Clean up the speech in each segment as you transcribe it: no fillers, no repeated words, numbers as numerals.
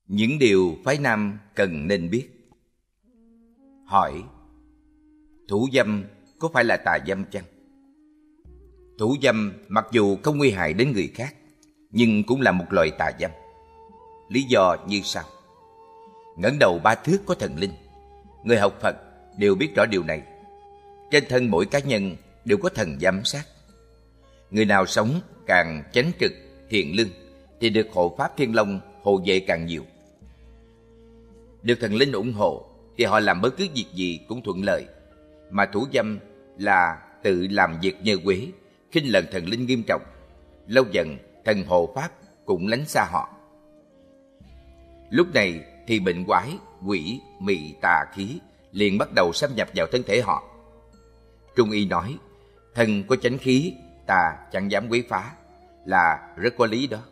Những điều phái nam cần nên biết. Hỏi: thủ dâm có phải là tà dâm chăng? Thủ dâm mặc dù không nguy hại đến người khác, nhưng cũng là một loại tà dâm. Lý do như sau. Ngẩng đầu ba thước có thần linh. Người học Phật đều biết rõ điều này. Trên thân mỗi cá nhân đều có thần giám sát. Người nào sống càng chánh trực, thiện lương thì được hộ pháp Thiên Long hộ vệ càng nhiều. Được thần linh ủng hộ thì họ làm bất cứ việc gì cũng thuận lợi. Mà thủ dâm là tự làm việc nhơ quế, khinh lần thần linh nghiêm trọng. Lâu dần thần hộ pháp cũng lánh xa họ. Lúc này thì bệnh quái, quỷ, mị, tà khí liền bắt đầu xâm nhập vào thân thể họ. Trung y nói, thần có chánh khí, tà chẳng dám quấy phá, là rất có lý đó.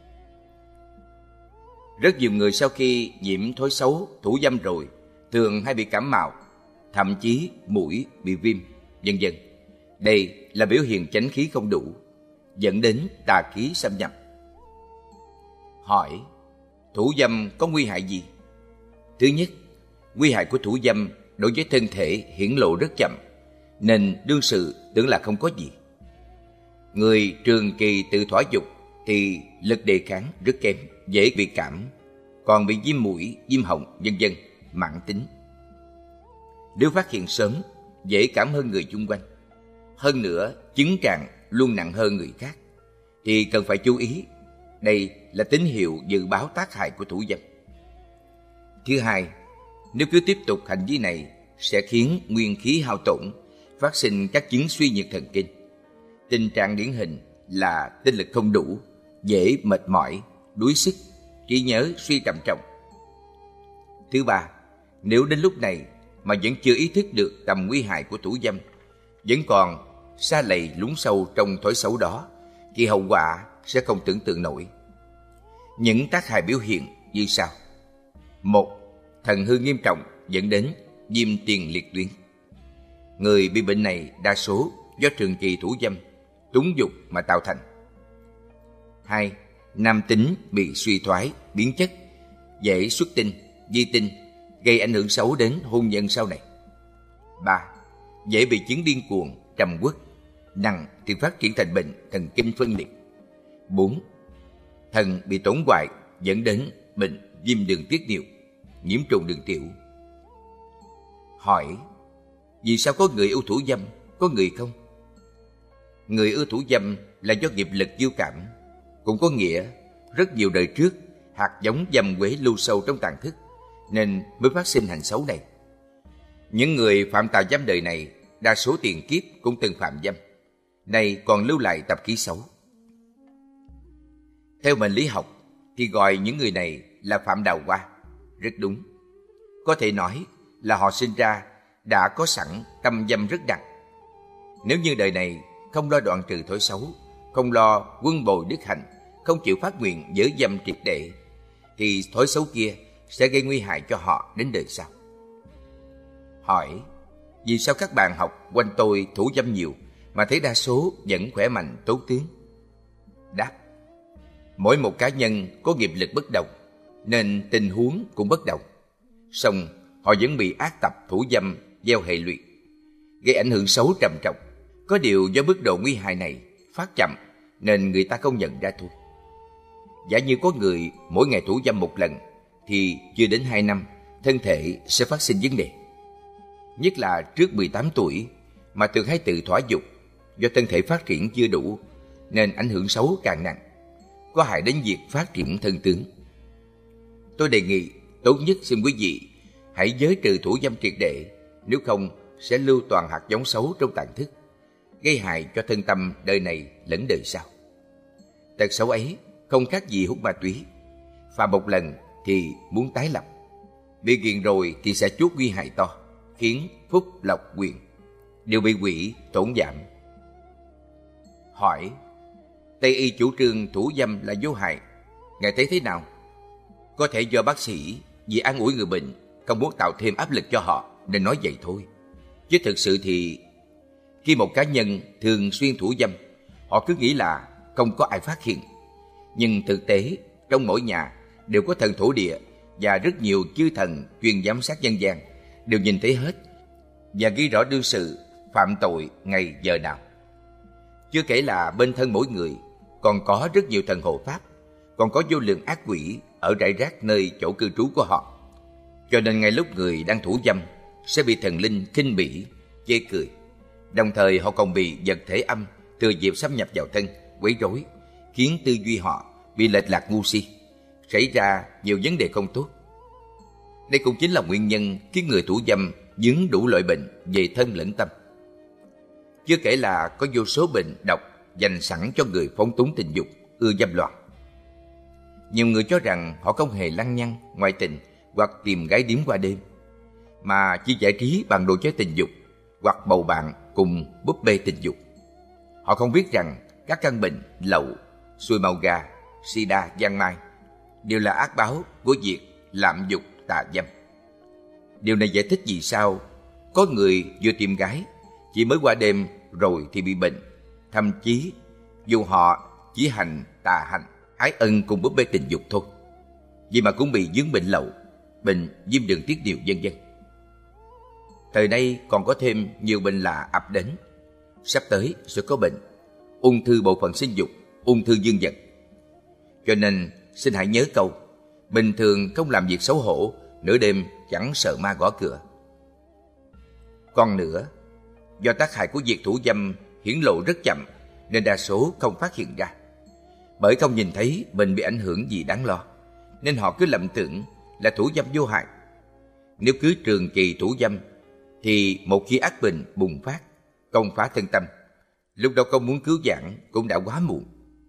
Rất nhiều người sau khi nhiễm thói xấu thủ dâm rồi thường hay bị cảm mạo, thậm chí mũi bị viêm, vân vân. Đây là biểu hiện chánh khí không đủ, dẫn đến tà khí xâm nhập. Hỏi: thủ dâm có nguy hại gì? Thứ nhất, nguy hại của thủ dâm đối với thân thể hiển lộ rất chậm, nên đương sự tưởng là không có gì. Người trường kỳ tự thỏa dục thì lực đề kháng rất kém, dễ bị cảm, còn bị viêm mũi, viêm họng, vân vân, mãn tính. Nếu phát hiện sớm, dễ cảm hơn người chung quanh. Hơn nữa, chứng trạng luôn nặng hơn người khác, thì cần phải chú ý. Đây là tín hiệu dự báo tác hại của thủ dâm. Thứ hai, nếu cứ tiếp tục hành vi này sẽ khiến nguyên khí hao tổn, phát sinh các chứng suy nhược thần kinh. Tình trạng điển hình là tinh lực không đủ, dễ mệt mỏi, đuối sức, trí nhớ suy trầm trọng. Thứ ba, nếu đến lúc này mà vẫn chưa ý thức được tầm nguy hại của thủ dâm, vẫn còn sa lầy lún sâu trong thói xấu đó, thì hậu quả sẽ không tưởng tượng nổi. Những tác hại biểu hiện như sau. 1. Thần hư nghiêm trọng dẫn đến viêm tiền liệt tuyến. Người bị bệnh này đa số do trường kỳ thủ dâm, túng dục mà tạo thành. 2. Nam tính bị suy thoái, biến chất, dễ xuất tinh, di tinh, gây ảnh hưởng xấu đến hôn nhân sau này. 3. Dễ bị chứng điên cuồng, trầm uất, nặng thì phát triển thành bệnh thần kinh phân liệt. 4. Thần bị tổn hoại dẫn đến bệnh viêm đường tiết niệu, nhiễm trùng đường tiểu. Hỏi: vì sao có người ưa thủ dâm, có người không? Người ưa thủ dâm là do nghiệp lực chiêu cảm, cũng có nghĩa rất nhiều đời trước hạt giống dâm quế lưu sâu trong tàn thức, nên mới phát sinh hành xấu này. Những người phạm tà dâm đời này đa số tiền kiếp cũng từng phạm dâm, nay còn lưu lại tập khí xấu. Theo mệnh lý học thì gọi những người này là phạm đào hoa, rất đúng. Có thể nói là họ sinh ra đã có sẵn tâm dâm rất nặng. Nếu như đời này không lo đoạn trừ thói xấu, không lo quân bồi đức hạnh, không chịu phát nguyện giới dâm triệt để, thì thói xấu kia sẽ gây nguy hại cho họ đến đời sau. Hỏi: vì sao các bạn học quanh tôi thủ dâm nhiều mà thấy đa số vẫn khỏe mạnh tốt tướng? Đáp: mỗi một cá nhân có nghiệp lực bất đồng, nên tình huống cũng bất đồng. Song họ vẫn bị ác tập thủ dâm gieo hệ lụy, gây ảnh hưởng xấu trầm trọng. Có điều do mức độ nguy hại này phát chậm nên người ta không nhận ra thôi. Giả như có người mỗi ngày thủ dâm một lần thì chưa đến 2 năm thân thể sẽ phát sinh vấn đề. Nhất là trước 18 tuổi mà thường hay tự thỏa dục, do thân thể phát triển chưa đủ nên ảnh hưởng xấu càng nặng, có hại đến việc phát triển thân tướng. Tôi đề nghị tốt nhất xin quý vị hãy giới trừ thủ dâm triệt để, nếu không sẽ lưu toàn hạt giống xấu trong tàn thức, gây hại cho thân tâm đời này lẫn đời sau. Tật xấu ấy không khác gì hút ma túy, phạm một lần thì muốn tái lập, bị ghiền rồi thì sẽ chuốc nguy hại to, khiến phúc lộc quyền đều bị quỷ tổn giảm. Hỏi: Tây y chủ trương thủ dâm là vô hại, ngài thấy thế nào? Có thể do bác sĩ vì an ủi người bệnh, không muốn tạo thêm áp lực cho họ nên nói vậy thôi. Chứ thực sự thì khi một cá nhân thường xuyên thủ dâm, họ cứ nghĩ là không có ai phát hiện. Nhưng thực tế trong mỗi nhà đều có thần thổ địa và rất nhiều chư thần chuyên giám sát nhân gian, đều nhìn thấy hết và ghi rõ đương sự phạm tội ngày giờ nào. Chưa kể là bên thân mỗi người còn có rất nhiều thần hộ pháp, còn có vô lượng ác quỷ ở rải rác nơi chỗ cư trú của họ. Cho nên ngay lúc người đang thủ dâm sẽ bị thần linh khinh bỉ, chê cười. Đồng thời họ còn bị vật thể âm thừa dịp xâm nhập vào thân, quấy rối, khiến tư duy họ bị lệch lạc ngu si, xảy ra nhiều vấn đề không tốt. Đây cũng chính là nguyên nhân khiến người thủ dâm vướng đủ loại bệnh về thân lẫn tâm. Chưa kể là có vô số bệnh độc dành sẵn cho người phóng túng tình dục, ưa dâm loạn. Nhiều người cho rằng họ không hề lăng nhăng, ngoại tình hoặc tìm gái điếm qua đêm, mà chỉ giải trí bằng đồ chơi tình dục hoặc bầu bạn cùng búp bê tình dục. Họ không biết rằng các căn bệnh lậu, xuôi màu gà, sida, giang mai đều là ác báo của việc lạm dục tà dâm. Điều này giải thích vì sao có người vừa tìm gái chỉ mới qua đêm rồi thì bị bệnh, thậm chí dù họ chỉ hành tà hành, ái ân cùng búp bê tình dục thôi, vậy mà cũng bị vướng bệnh lậu, bệnh viêm đường tiết niệu vân vân. Thời nay còn có thêm nhiều bệnh lạ ập đến. Sắp tới sẽ có bệnh ung thư bộ phận sinh dục, ung thư dương vật. Cho nên xin hãy nhớ câu: bình thường không làm việc xấu hổ, nửa đêm chẳng sợ ma gõ cửa. Còn nữa, do tác hại của việc thủ dâm hiển lộ rất chậm nên đa số không phát hiện ra. Bởi không nhìn thấy mình bị ảnh hưởng gì đáng lo, nên họ cứ lầm tưởng là thủ dâm vô hại. Nếu cứ trường kỳ thủ dâm thì một khi ác bệnh bùng phát, công phá thân tâm, lúc đó không muốn cứu vãn cũng đã quá muộn.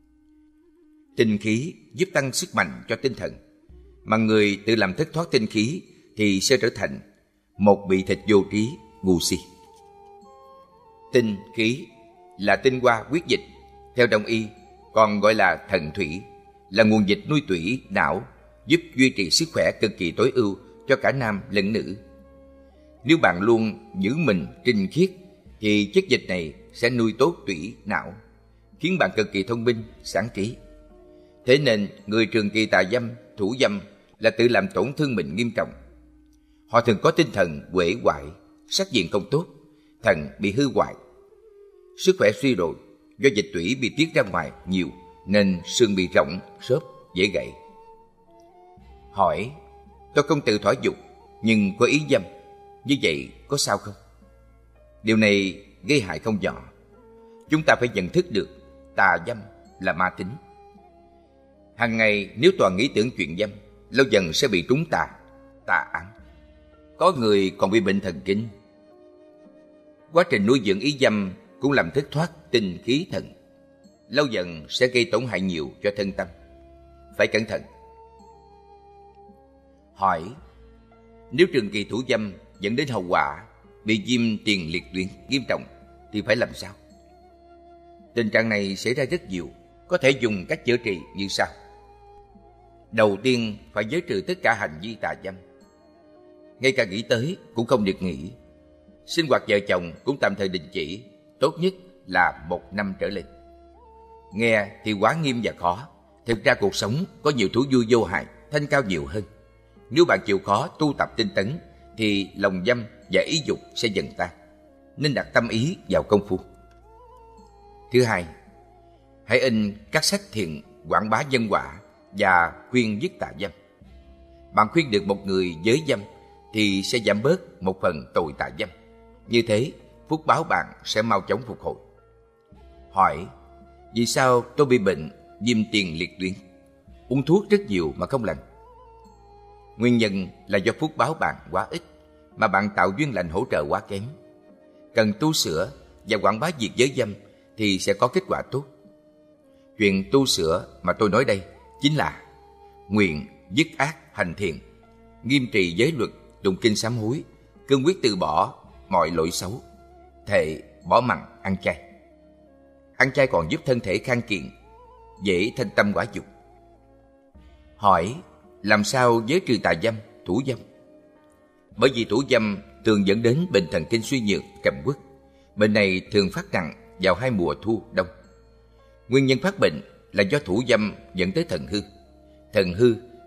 Tinh khí giúp tăng sức mạnh cho tinh thần, mà người tự làm thất thoát tinh khí thì sẽ trở thành một bị thịt vô trí, ngu si. Tinh khí là tinh hoa huyết dịch, theo Đông y còn gọi là thần thủy, là nguồn dịch nuôi tủy não, giúp duy trì sức khỏe cực kỳ tối ưu cho cả nam lẫn nữ. Nếu bạn luôn giữ mình trinh khiết thì chất dịch này sẽ nuôi tốt tủy não, khiến bạn cực kỳ thông minh, sáng trí. Thế nên người trường kỳ tà dâm, thủ dâm là tự làm tổn thương mình nghiêm trọng. Họ thường có tinh thần uể oải, sắc diện không tốt, thần bị hư hoại, sức khỏe suy rồi, do dịch tủy bị tiết ra ngoài nhiều nên xương bị rỗng, xốp, dễ gãy. Hỏi: tôi không tự thỏa dục nhưng có ý dâm, như vậy có sao không? Điều này gây hại không nhỏ. Chúng ta phải nhận thức được tà dâm là ma tính. Hàng ngày nếu toàn nghĩ tưởng chuyện dâm, lâu dần sẽ bị trúng tà ám. Có người còn bị bệnh thần kinh. Quá trình nuôi dưỡng ý dâm cũng làm thất thoát tinh khí thần, lâu dần sẽ gây tổn hại nhiều cho thân tâm. Phải cẩn thận. Hỏi: nếu trường kỳ thủ dâm dẫn đến hậu quả bị viêm tiền liệt tuyến nghiêm trọng thì phải làm sao? Tình trạng này xảy ra rất nhiều, có thể dùng cách chữa trị như sau. Đầu tiên phải giới trừ tất cả hành vi tà dâm. Ngay cả nghĩ tới cũng không được nghĩ. Sinh hoạt vợ chồng cũng tạm thời đình chỉ, tốt nhất là 1 năm trở lên. Nghe thì quá nghiêm và khó, thực ra cuộc sống có nhiều thú vui vô hại, thanh cao nhiều hơn. Nếu bạn chịu khó tu tập tinh tấn thì lòng dâm và ý dục sẽ dần tan, nên đặt tâm ý vào công phu. Thứ hai, hãy in các sách thiện quảng bá nhân quả và khuyên dứt tà dâm. Bạn khuyên được một người giới dâm thì sẽ giảm bớt một phần tội tà dâm. Như thế, phúc báo bạn sẽ mau chóng phục hồi. Hỏi: vì sao tôi bị bệnh viêm tiền liệt tuyến, uống thuốc rất nhiều mà không lành? Nguyên nhân là do phúc báo bạn quá ít, mà bạn tạo duyên lành hỗ trợ quá kém. Cần tu sửa và quảng bá việc giới dâm thì sẽ có kết quả tốt. Chuyện tu sửa mà tôi nói đây chính là nguyện dứt ác hành thiện, nghiêm trì giới luật, tụng kinh sám hối, cương quyết từ bỏ mọi lỗi xấu, thệ bỏ mặn ăn chay. Ăn chay còn giúp thân thể khang kiện, dễ thanh tâm quả dục. Hỏi: làm sao giới trừ tà dâm, thủ dâm? Bởi vì thủ dâm thường dẫn đến bệnh thần kinh suy nhược, trầm uất. Bệnh này thường phát nặng vào 2 mùa thu, đông. Nguyên nhân phát bệnh là do thủ dâm dẫn tới thần hư. Thần hư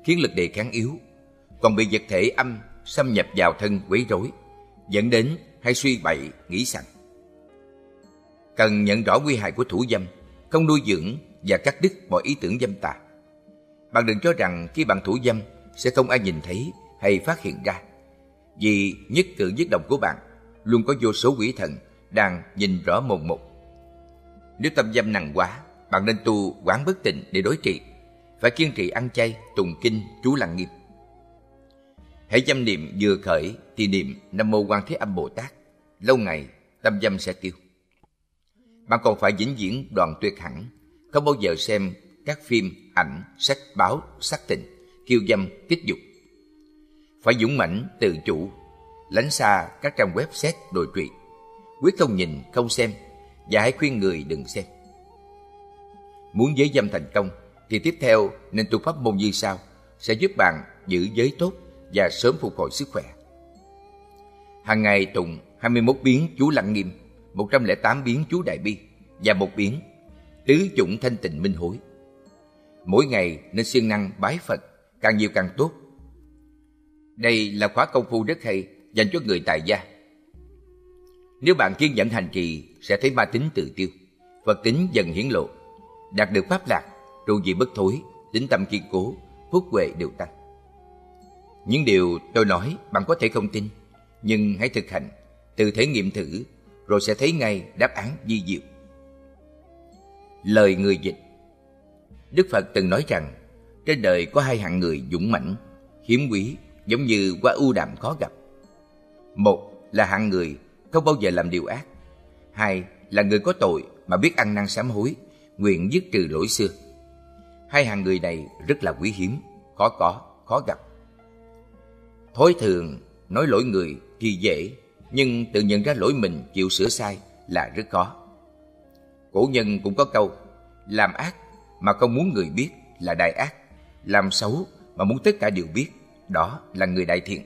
khiến lực đề kháng yếu, còn bị vật thể âm xâm nhập vào thân quấy rối, dẫn đến hay suy bậy, nghĩ sẵn. Cần nhận rõ nguy hại của thủ dâm, không nuôi dưỡng và cắt đứt mọi ý tưởng dâm tà. Bạn đừng cho rằng khi bạn thủ dâm sẽ không ai nhìn thấy hay phát hiện ra, vì nhất cử nhất động của bạn luôn có vô số quỷ thần đang nhìn rõ mồn một. Nếu tâm dâm nặng quá, bạn nên tu quán bất tịnh để đối trị, phải kiên trì ăn chay, tụng kinh, chú lăng nghiêm. Hãy dâm niệm vừa khởi thì niệm Nam Mô Quan Thế Âm Bồ Tát, lâu ngày tâm dâm sẽ tiêu. Bạn còn phải vĩnh viễn đoạn tuyệt hẳn, không bao giờ xem các phim, ảnh, sách báo, sắc tình, kiêu dâm, kích dục. Phải dũng mãnh, tự chủ, lánh xa các trang web xét đồi trụy, quyết không nhìn, không xem, và hãy khuyên người đừng xem. Muốn giới dâm thành công thì tiếp theo nên tu pháp môn như sau, sẽ giúp bạn giữ giới tốt và sớm phục hồi sức khỏe. Hàng ngày tụng 21 biến chú Lăng Nghiêm, 108 biến chú Đại Bi và 1 biến tứ chủng thanh tịnh minh hối. Mỗi ngày nên siêng năng bái Phật, càng nhiều càng tốt. Đây là khóa công phu rất hay dành cho người tại gia. Nếu bạn kiên nhẫn hành trì sẽ thấy ma tính tự tiêu, Phật tính dần hiển lộ, đạt được pháp lạc, trụ vị bất thối, tính tâm kiên cố, phúc huệ đều tăng. Những điều tôi nói bạn có thể không tin, nhưng hãy thực hành, tự thể nghiệm thử, rồi sẽ thấy ngay đáp án vi diệu. Lời người dịch. Đức Phật từng nói rằng trên đời có 2 hạng người dũng mãnh, hiếm quý, giống như hoa ưu đàm khó gặp. Một là hạng người không bao giờ làm điều ác. 2 là người có tội mà biết ăn năn sám hối, nguyện dứt trừ lỗi xưa. 2 hạng người này rất là quý hiếm, khó gặp. Thói thường nói lỗi người thì dễ, nhưng tự nhận ra lỗi mình chịu sửa sai là rất khó. Cổ nhân cũng có câu, làm ác mà không muốn người biết là đại ác, làm xấu mà muốn tất cả đều biết, đó là người đại thiện.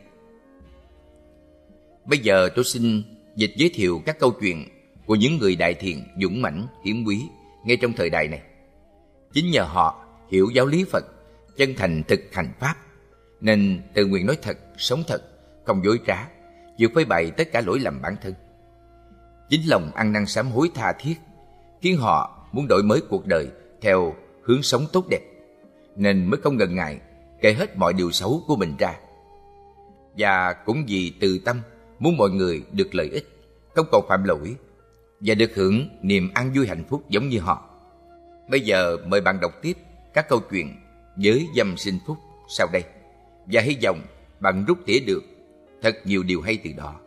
Bây giờ tôi xin dịch giới thiệu các câu chuyện của những người đại thiện, dũng mãnh, hiếm quý ngay trong thời đại này. Chính nhờ họ hiểu giáo lý Phật, chân thành thực hành Pháp, nên tự nguyện nói thật, sống thật, không dối trá, chịu phơi bày tất cả lỗi lầm bản thân. Chính lòng ăn năn sám hối tha thiết khiến họ muốn đổi mới cuộc đời theo hướng sống tốt đẹp, nên mới không ngần ngại kể hết mọi điều xấu của mình ra. Và cũng vì từ tâm muốn mọi người được lợi ích, không còn phạm lỗi và được hưởng niềm an vui hạnh phúc giống như họ. Bây giờ mời bạn đọc tiếp các câu chuyện giới dâm sinh phúc sau đây, và hy vọng bạn rút tỉa được thật nhiều điều hay từ đó.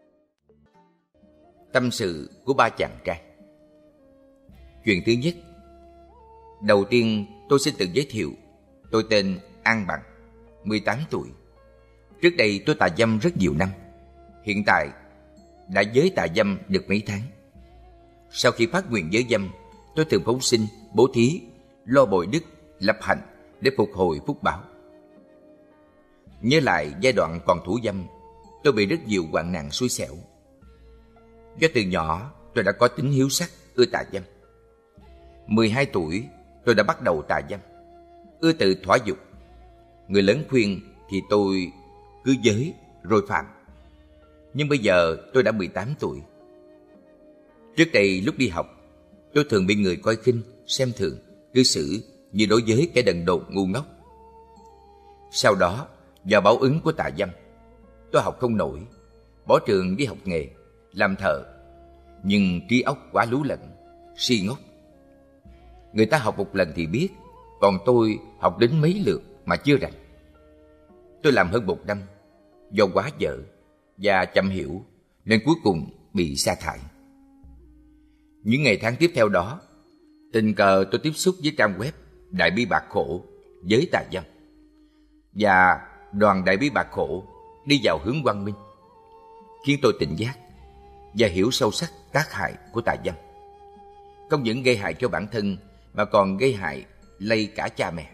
Tâm sự của 3 chàng trai. Chuyện thứ nhất. Đầu tiên tôi xin tự giới thiệu, tôi tên An Bằng, 18 tuổi. Trước đây tôi tà dâm rất nhiều năm. Hiện tại đã giới tà dâm được mấy tháng. Sau khi phát nguyện giới dâm, tôi thường phóng sinh, bố thí, lo bồi đức, lập hạnh để phục hồi phúc báo. Nhớ lại giai đoạn còn thủ dâm, tôi bị rất nhiều hoạn nạn xui xẻo. Do từ nhỏ tôi đã có tính hiếu sắc, ưa tà dâm. 12 tuổi tôi đã bắt đầu tà dâm, ưa tự thỏa dục. Người lớn khuyên thì tôi cứ giới rồi phạm. Nhưng bây giờ tôi đã 18 tuổi. Trước đây lúc đi học, tôi thường bị người coi khinh, xem thường, cư xử như đối với kẻ đần độn ngu ngốc. Sau đó, do báo ứng của tà dâm, tôi học không nổi, bỏ trường đi học nghề, làm thợ. Nhưng trí óc quá lú lẫn, si ngốc. Người ta học một lần thì biết, còn tôi học đến mấy lượt mà chưa rành. Tôi làm hơn 1 năm, do quá dở và chậm hiểu nên cuối cùng bị sa thải. Những ngày tháng tiếp theo đó, tình cờ tôi tiếp xúc với trang web Đại Bi Bạc Khổ, giới tà dâm, và đoàn Đại Bi Bạc Khổ đi vào hướng quang minh, khiến tôi tỉnh giác và hiểu sâu sắc tác hại của tà dâm. Không những gây hại cho bản thân mà còn gây hại lây cả cha mẹ.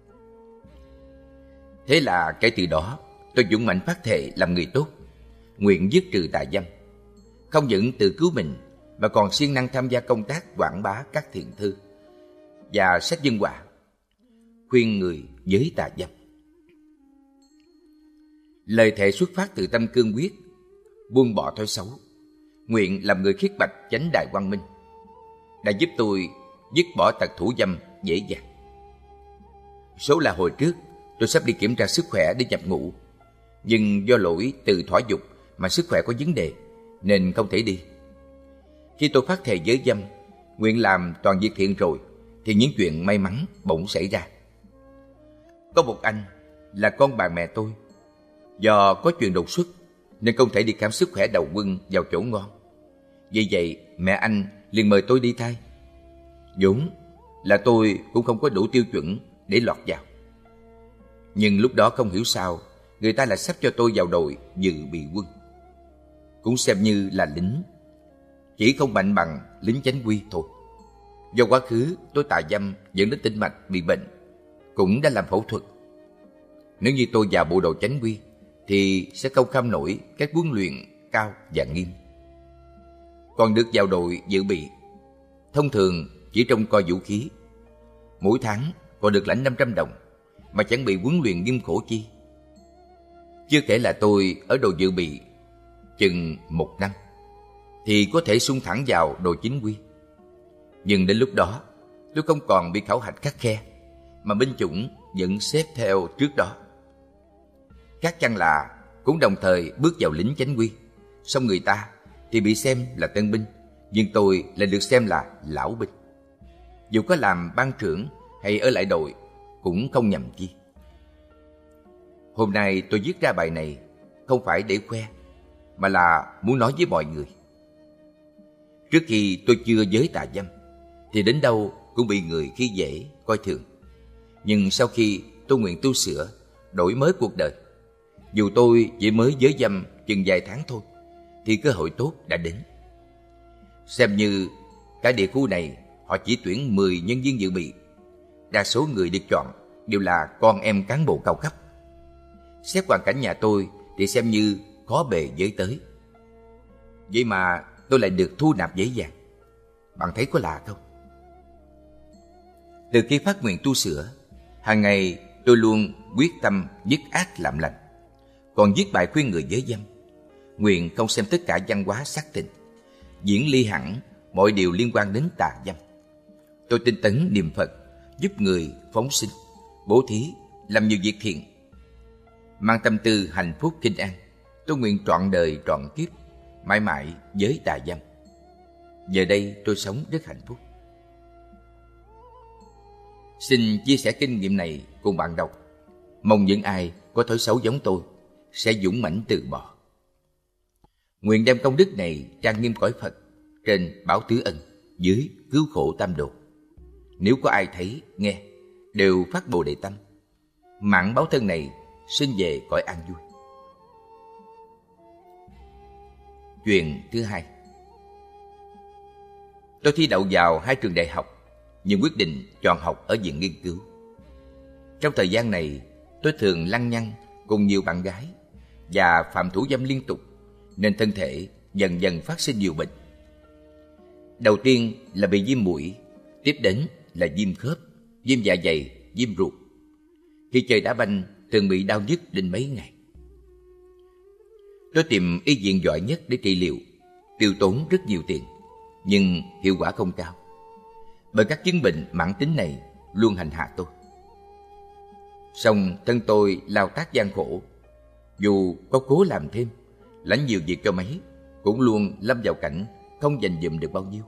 Thế là kể từ đó tôi dũng mãnh phát thệ làm người tốt, nguyện dứt trừ tà dâm. Không những tự cứu mình mà còn siêng năng tham gia công tác quảng bá các thiện thư và sách dân họa, khuyên người giới tà dâm. Lời thệ xuất phát từ tâm cương quyết, buông bỏ thói xấu, nguyện làm người khiết bạch chánh đại quang minh, đã giúp tôi dứt bỏ tật thủ dâm dễ dàng. Số là hồi trước tôi sắp đi kiểm tra sức khỏe để nhập ngũ, nhưng do lỗi từ thỏa dục mà sức khỏe có vấn đề nên không thể đi. Khi tôi phát thệ giới dâm, nguyện làm toàn việc thiện rồi, thì những chuyện may mắn bỗng xảy ra. Có một anh là con bạn mẹ tôi, do có chuyện đột xuất nên không thể đi khám sức khỏe đầu quân vào chỗ ngon. Vì vậy mẹ anh liền mời tôi đi thay. Vốn là tôi cũng không có đủ tiêu chuẩn để lọt vào, nhưng lúc đó không hiểu sao người ta lại sắp cho tôi vào đội dự bị quân, cũng xem như là lính, chỉ không mạnh bằng lính chánh quy thôi. Do quá khứ tôi tà dâm dẫn đến tĩnh mạch bị bệnh, cũng đã làm phẫu thuật. Nếu như tôi vào bộ đội chánh quy thì sẽ không kham nổi các huấn luyện cao và nghiêm. Còn được vào đội dự bị, thông thường chỉ trông coi vũ khí, mỗi tháng còn được lãnh 500 đồng mà chẳng bị huấn luyện nghiêm khổ chi. Chưa kể là tôi ở đội dự bị chừng 1 năm thì có thể xung thẳng vào đội chính quy. Nhưng đến lúc đó tôi không còn bị khảo hạch khắt khe, mà binh chủng vẫn xếp theo trước đó. Chắc chắn là cũng đồng thời bước vào lính chánh quy, song người ta thì bị xem là tân binh, nhưng tôi lại được xem là lão binh. Dù có làm ban trưởng hay ở lại đội cũng không nhầm chi. Hôm nay tôi viết ra bài này không phải để khoe, mà là muốn nói với mọi người. Trước khi tôi chưa giới tà dâm thì đến đâu cũng bị người khi dễ, coi thường. Nhưng sau khi tôi nguyện tu sửa, đổi mới cuộc đời, dù tôi chỉ mới giới dâm chừng vài tháng thôi, thì cơ hội tốt đã đến. Xem như cả địa khu này họ chỉ tuyển 10 nhân viên dự bị, đa số người được chọn đều là con em cán bộ cao cấp. Xét hoàn cảnh nhà tôi thì xem như khó bề với tới. Vậy mà tôi lại được thu nạp dễ dàng. Bạn thấy có lạ không? Từ khi phát nguyện tu sửa, hàng ngày tôi luôn quyết tâm dứt ác làm lành, còn viết bài khuyên người giới dâm, nguyện không xem tất cả văn hóa sắc tình, diễn ly hẳn mọi điều liên quan đến tà dâm. Tôi tinh tấn niệm Phật, giúp người phóng sinh, bố thí, làm nhiều việc thiện. Mang tâm tư hạnh phúc kinh an, tôi nguyện trọn đời trọn kiếp, mãi mãi với tà dâm. Giờ đây tôi sống rất hạnh phúc. Xin chia sẻ kinh nghiệm này cùng bạn đọc. Mong những ai có thói xấu giống tôi sẽ dũng mãnh từ bỏ. Nguyện đem công đức này trang nghiêm cõi Phật, trên báo tứ ân, dưới cứu khổ tam độ. Nếu có ai thấy, nghe, đều phát Bồ Đề tâm, mạng báo thân này sinh về cõi an vui. Chuyện thứ hai. Tôi thi đậu vào 2 trường đại học, nhưng quyết định chọn học ở viện nghiên cứu. Trong thời gian này, tôi thường lăng nhăng cùng nhiều bạn gái và phạm thủ dâm liên tục, nên thân thể dần dần phát sinh nhiều bệnh. Đầu tiên là bị viêm mũi, tiếp đến là viêm khớp, viêm dạ dày, viêm ruột. Khi chơi đá banh thường bị đau nhức đến mấy ngày. Tôi tìm y viện giỏi nhất để trị liệu, tiêu tốn rất nhiều tiền, nhưng hiệu quả không cao, bởi các chứng bệnh mãn tính này luôn hành hạ tôi. Song thân tôi lao tác gian khổ, dù có cố làm thêm, lãnh nhiều việc cho mấy, cũng luôn lâm vào cảnh không dành dụm được bao nhiêu.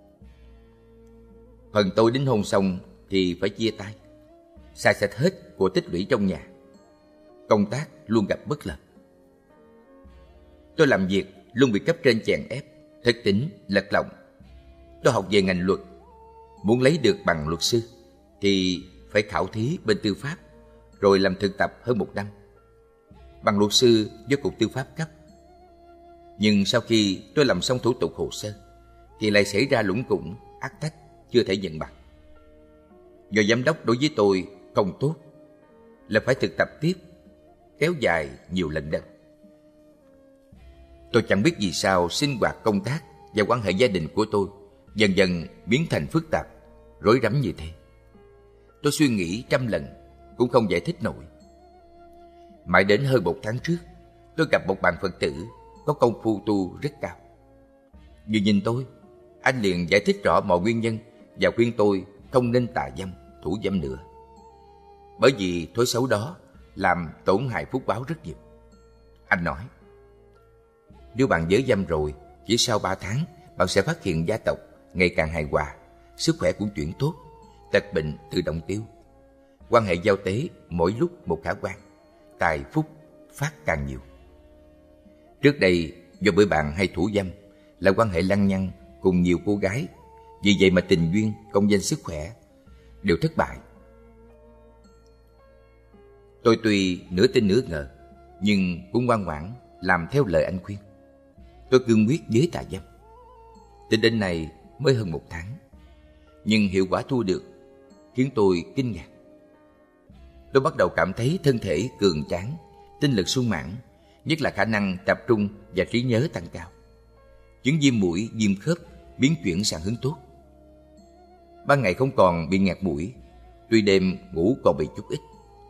Phần tôi đính hôn xong thì phải chia tay, xài sạch hết của tích lũy trong nhà. Công tác luôn gặp bất lợi. Tôi làm việc luôn bị cấp trên chèn ép, thất tín, lật lọng. Tôi học về ngành luật, muốn lấy được bằng luật sư thì phải khảo thí bên tư pháp, rồi làm thực tập hơn 1 năm. Bằng luật sư do Cục Tư pháp cấp. Nhưng sau khi tôi làm xong thủ tục hồ sơ thì lại xảy ra lủng củng, ác tắc, chưa thể nhận bằng. Do giám đốc đối với tôi không tốt, là phải thực tập tiếp, kéo dài nhiều lần đợt. Tôi chẳng biết vì sao sinh hoạt công tác và quan hệ gia đình của tôi dần dần biến thành phức tạp, rối rắm như thế. Tôi suy nghĩ trăm lần cũng không giải thích nổi. Mãi đến hơn 1 tháng trước, tôi gặp một bạn Phật tử có công phu tu rất cao. Vừa nhìn tôi, anh liền giải thích rõ mọi nguyên nhân và khuyên tôi không nên tà dâm, thủ dâm nữa. Bởi vì thói xấu đó làm tổn hại phúc báo rất nhiều. Anh nói, nếu bạn giới dâm rồi, chỉ sau 3 tháng, bạn sẽ phát hiện gia tộc ngày càng hài hòa, sức khỏe cũng chuyển tốt, tật bệnh tự động tiêu. Quan hệ giao tế mỗi lúc một khả quan, tài phúc phát càng nhiều. Trước đây, do bởi bạn hay thủ dâm, là quan hệ lăng nhăng cùng nhiều cô gái, vì vậy mà tình duyên, công danh sức khỏe đều thất bại. Tôi tuy nửa tin nửa ngờ, nhưng cũng ngoan ngoãn làm theo lời anh khuyên. Tôi cương quyết với tà dâm. Tính đến nay mới hơn 1 tháng, nhưng hiệu quả thu được khiến tôi kinh ngạc. Tôi bắt đầu cảm thấy thân thể cường tráng, tinh lực sung mãn, nhất là khả năng tập trung và trí nhớ tăng cao. Chứng viêm mũi, viêm khớp biến chuyển sang hướng tốt. Ban ngày không còn bị nghẹt mũi, tuy đêm ngủ còn bị chút ít.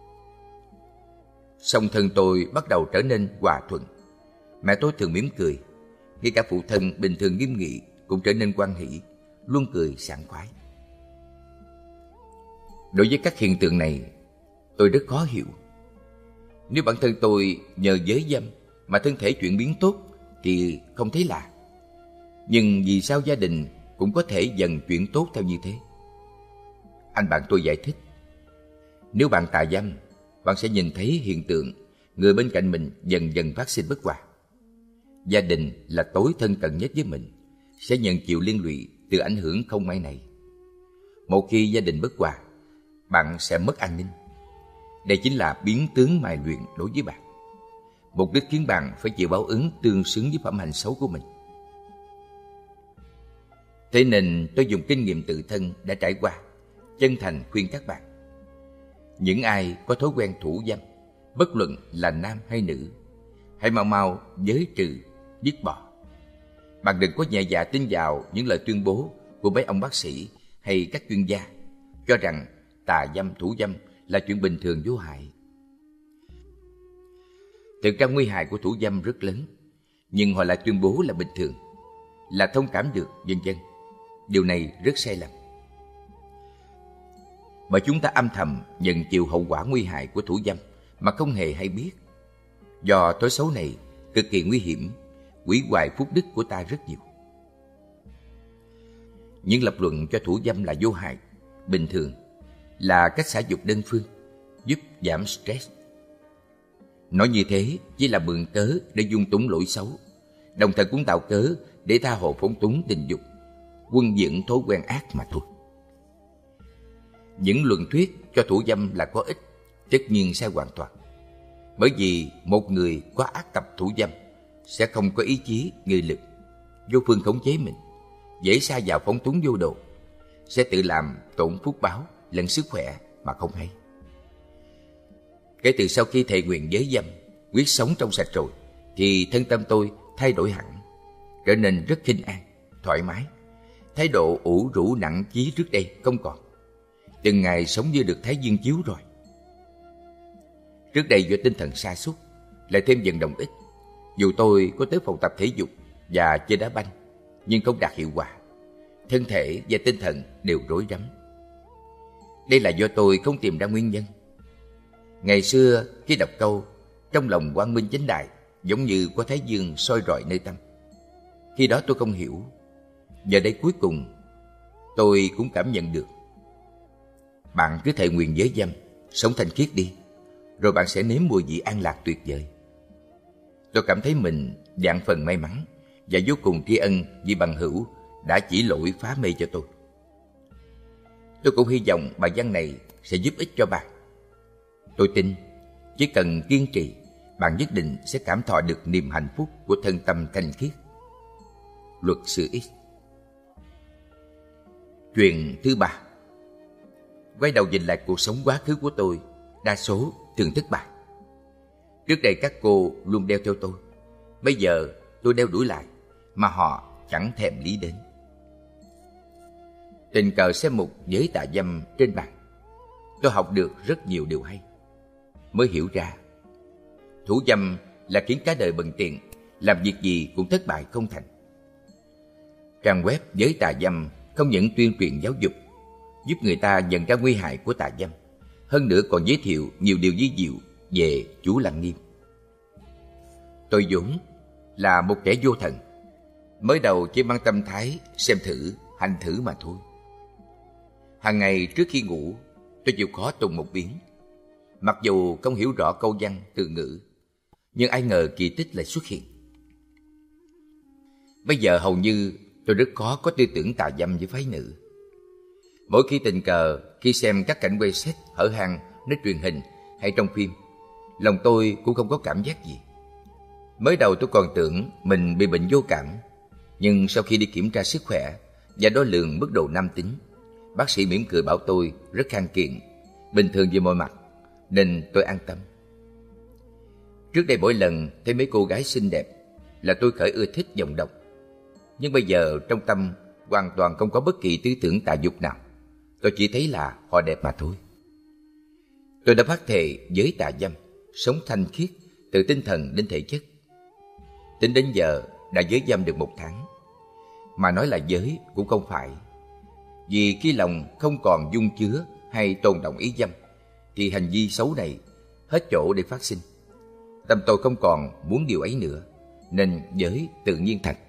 Song thân tôi bắt đầu trở nên hòa thuận. Mẹ tôi thường mỉm cười, ngay cả phụ thân bình thường nghiêm nghị cũng trở nên hoan hỷ, luôn cười sảng khoái. Đối với các hiện tượng này, tôi rất khó hiểu. Nếu bản thân tôi nhờ giới dâm mà thân thể chuyển biến tốt thì không thấy lạ. Nhưng vì sao gia đình cũng có thể dần chuyển tốt theo như thế? Anh bạn tôi giải thích, nếu bạn tà dâm, bạn sẽ nhìn thấy hiện tượng người bên cạnh mình dần dần phát sinh bất hòa. Gia đình là tối thân cận nhất với mình, sẽ nhận chịu liên lụy từ ảnh hưởng không may này. Một khi gia đình bất hòa, bạn sẽ mất an ninh. Đây chính là biến tướng mài luyện đối với bạn. Mục đích khiến bạn phải chịu báo ứng tương xứng với phẩm hành xấu của mình. Thế nên tôi dùng kinh nghiệm tự thân đã trải qua, chân thành khuyên các bạn. Những ai có thói quen thủ dâm, bất luận là nam hay nữ, hãy mau mau giới trừ, dứt bỏ. Bạn đừng có nhẹ dạ tin vào những lời tuyên bố của mấy ông bác sĩ hay các chuyên gia cho rằng tà dâm, thủ dâm là chuyện bình thường vô hại. Thực ra nguy hại của thủ dâm rất lớn, nhưng họ lại tuyên bố là bình thường, là thông cảm được, vân vân. Điều này rất sai lầm. Bởi chúng ta âm thầm nhận chịu hậu quả nguy hại của thủ dâm mà không hề hay biết. Do thói xấu này cực kỳ nguy hiểm, hủy hoại phúc đức của ta rất nhiều. Những lập luận cho thủ dâm là vô hại, bình thường là cách xả dục đơn phương, giúp giảm stress. Nói như thế chỉ là mượn cớ để dung túng lỗi xấu, đồng thời cũng tạo cớ để tha hồ phóng túng tình dục, quân dưỡng thói quen ác mà thôi. Những luận thuyết cho thủ dâm là có ích, tất nhiên sai hoàn toàn. Bởi vì một người có ác tập thủ dâm sẽ không có ý chí, nghị lực, vô phương khống chế mình, dễ sa vào phóng túng vô độ, sẽ tự làm tổn phúc báo lẫn sức khỏe mà không hay. Kể từ sau khi thệ nguyện giới dâm, quyết sống trong sạch rồi, thì thân tâm tôi thay đổi hẳn, trở nên rất khinh an, thoải mái. Thái độ ủ rũ nặng chí trước đây không còn. Từng ngày sống như được Thái Dương chiếu rồi. Trước đây do tinh thần sa sút, lại thêm vận động ít, dù tôi có tới phòng tập thể dục và chơi đá banh, nhưng không đạt hiệu quả. Thân thể và tinh thần đều rối rắm. Đây là do tôi không tìm ra nguyên nhân. Ngày xưa khi đọc câu trong lòng quang minh chánh đại, giống như có Thái Dương soi rọi nơi tâm, khi đó tôi không hiểu. Giờ đây cuối cùng tôi cũng cảm nhận được. Bạn cứ thệ nguyện giới dâm, sống thanh khiết đi, rồi bạn sẽ nếm mùi vị an lạc tuyệt vời. Tôi cảm thấy mình vạn phần may mắn và vô cùng tri ân vì bằng hữu đã chỉ lỗi phá mê cho tôi. Tôi cũng hy vọng bài văn này sẽ giúp ích cho bạn. Tôi tin chỉ cần kiên trì, bạn nhất định sẽ cảm thọ được niềm hạnh phúc của thân tâm thanh khiết. Luật sư X. Chuyện thứ 3. Quay đầu nhìn lại cuộc sống quá khứ của tôi, đa số thường thất bại. Trước đây các cô luôn đeo theo tôi, bây giờ tôi đeo đuổi lại, mà họ chẳng thèm lý đến. Tình cờ xem một giới tà dâm trên mạng, tôi học được rất nhiều điều hay. Mới hiểu ra, Thủ dâm là khiến cả đời bần tiện, làm việc gì cũng thất bại không thành. Trang web Giới Tà Dâm không những tuyên truyền giáo dục, giúp người ta nhận ra nguy hại của tà dâm, hơn nữa còn giới thiệu nhiều điều vi diệu về chú Lăng Nghiêm. Tôi vốn là một kẻ vô thần, mới đầu chỉ mang tâm thái xem thử, hành thử mà thôi. Hàng ngày trước khi ngủ, tôi chịu khó tụng một biến. Mặc dù không hiểu rõ câu văn từ ngữ, nhưng ai ngờ kỳ tích lại xuất hiện. Bây giờ hầu như tôi rất khó có tư tưởng tà dâm với phái nữ. Mỗi khi tình cờ, khi xem các cảnh quay set hở hang nơi truyền hình hay trong phim, lòng tôi cũng không có cảm giác gì. Mới đầu tôi còn tưởng mình bị bệnh vô cảm, nhưng sau khi đi kiểm tra sức khỏe và đo lường mức độ nam tính, bác sĩ mỉm cười bảo tôi rất khang kiện, bình thường về mọi mặt, nên tôi an tâm. Trước đây mỗi lần thấy mấy cô gái xinh đẹp là tôi khởi ưa thích vọng động. Nhưng bây giờ trong tâm hoàn toàn không có bất kỳ tư tưởng tà dục nào. Tôi chỉ thấy là họ đẹp mà thôi. Tôi đã phát thệ giới tà dâm, sống thanh khiết từ tinh thần đến thể chất. Tính đến giờ đã giới dâm được 1 tháng. Mà nói là giới cũng không phải. Vì khi lòng không còn dung chứa hay tồn động ý dâm, thì hành vi xấu này hết chỗ để phát sinh. Tâm tôi không còn muốn điều ấy nữa, nên giới tự nhiên thành.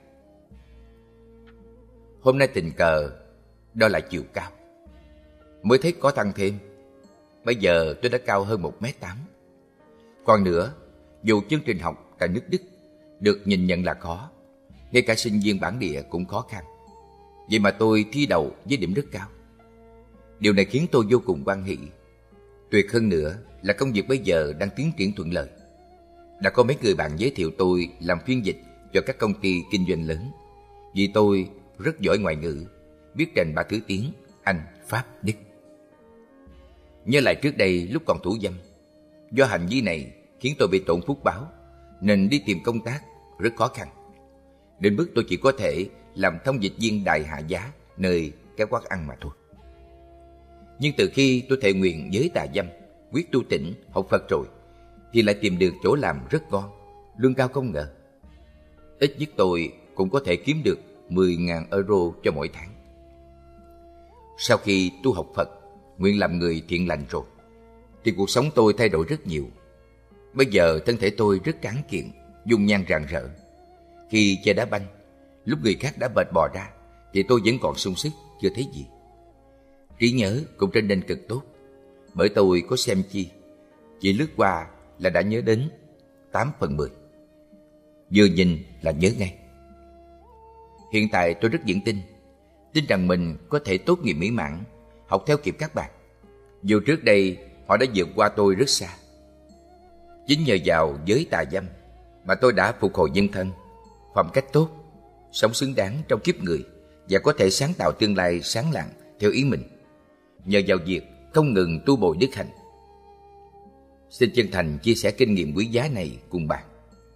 Hôm nay tình cờ đo lại chiều cao, mới thấy có tăng thêm. Bây giờ tôi đã cao hơn 1m8. Còn nữa, dù chương trình học tại nước Đức được nhìn nhận là khó, ngay cả sinh viên bản địa cũng khó khăn, vậy mà tôi thi đậu với điểm rất cao. Điều này khiến tôi vô cùng hoan hỉ. Tuyệt hơn nữa là công việc bây giờ đang tiến triển thuận lợi. Đã có mấy người bạn giới thiệu tôi làm phiên dịch cho các công ty kinh doanh lớn, vì tôi rất giỏi ngoại ngữ, biết trình 3 thứ tiếng Anh, Pháp, Đức. Nhớ lại trước đây lúc còn thủ dâm, do hành vi này khiến tôi bị tổn phúc báo, nên đi tìm công tác rất khó khăn. Đến mức tôi chỉ có thể làm thông dịch viên đài hạ giá nơi các quán ăn mà thôi. Nhưng từ khi tôi thệ nguyện giới tà dâm, quyết tu tỉnh, học Phật rồi, thì lại tìm được chỗ làm rất ngon, lương cao không ngờ. Ít nhất tôi cũng có thể kiếm được 10.000 euro cho mỗi tháng. Sau khi tu học Phật, nguyện làm người thiện lành rồi, thì cuộc sống tôi thay đổi rất nhiều. Bây giờ thân thể tôi rất tráng kiện, dung nhan rạng rỡ. Khi chơi đá banh, lúc người khác đã mệt bò ra, thì tôi vẫn còn sung sức, chưa thấy gì. Trí nhớ cũng trở nên cực tốt, bởi tôi có xem chi, chỉ lướt qua là đã nhớ đến 8/10. Vừa nhìn là nhớ ngay. Hiện tại tôi rất vững tin rằng mình có thể tốt nghiệp mỹ mãn, học theo kịp các bạn. Dù trước đây họ đã vượt qua tôi rất xa. Chính nhờ vào giới tà dâm mà tôi đã phục hồi nhân thân, phẩm cách tốt, sống xứng đáng trong kiếp người, và có thể sáng tạo tương lai sáng lạng theo ý mình, nhờ vào việc không ngừng tu bồi đức hạnh. Xin chân thành chia sẻ kinh nghiệm quý giá này cùng bạn.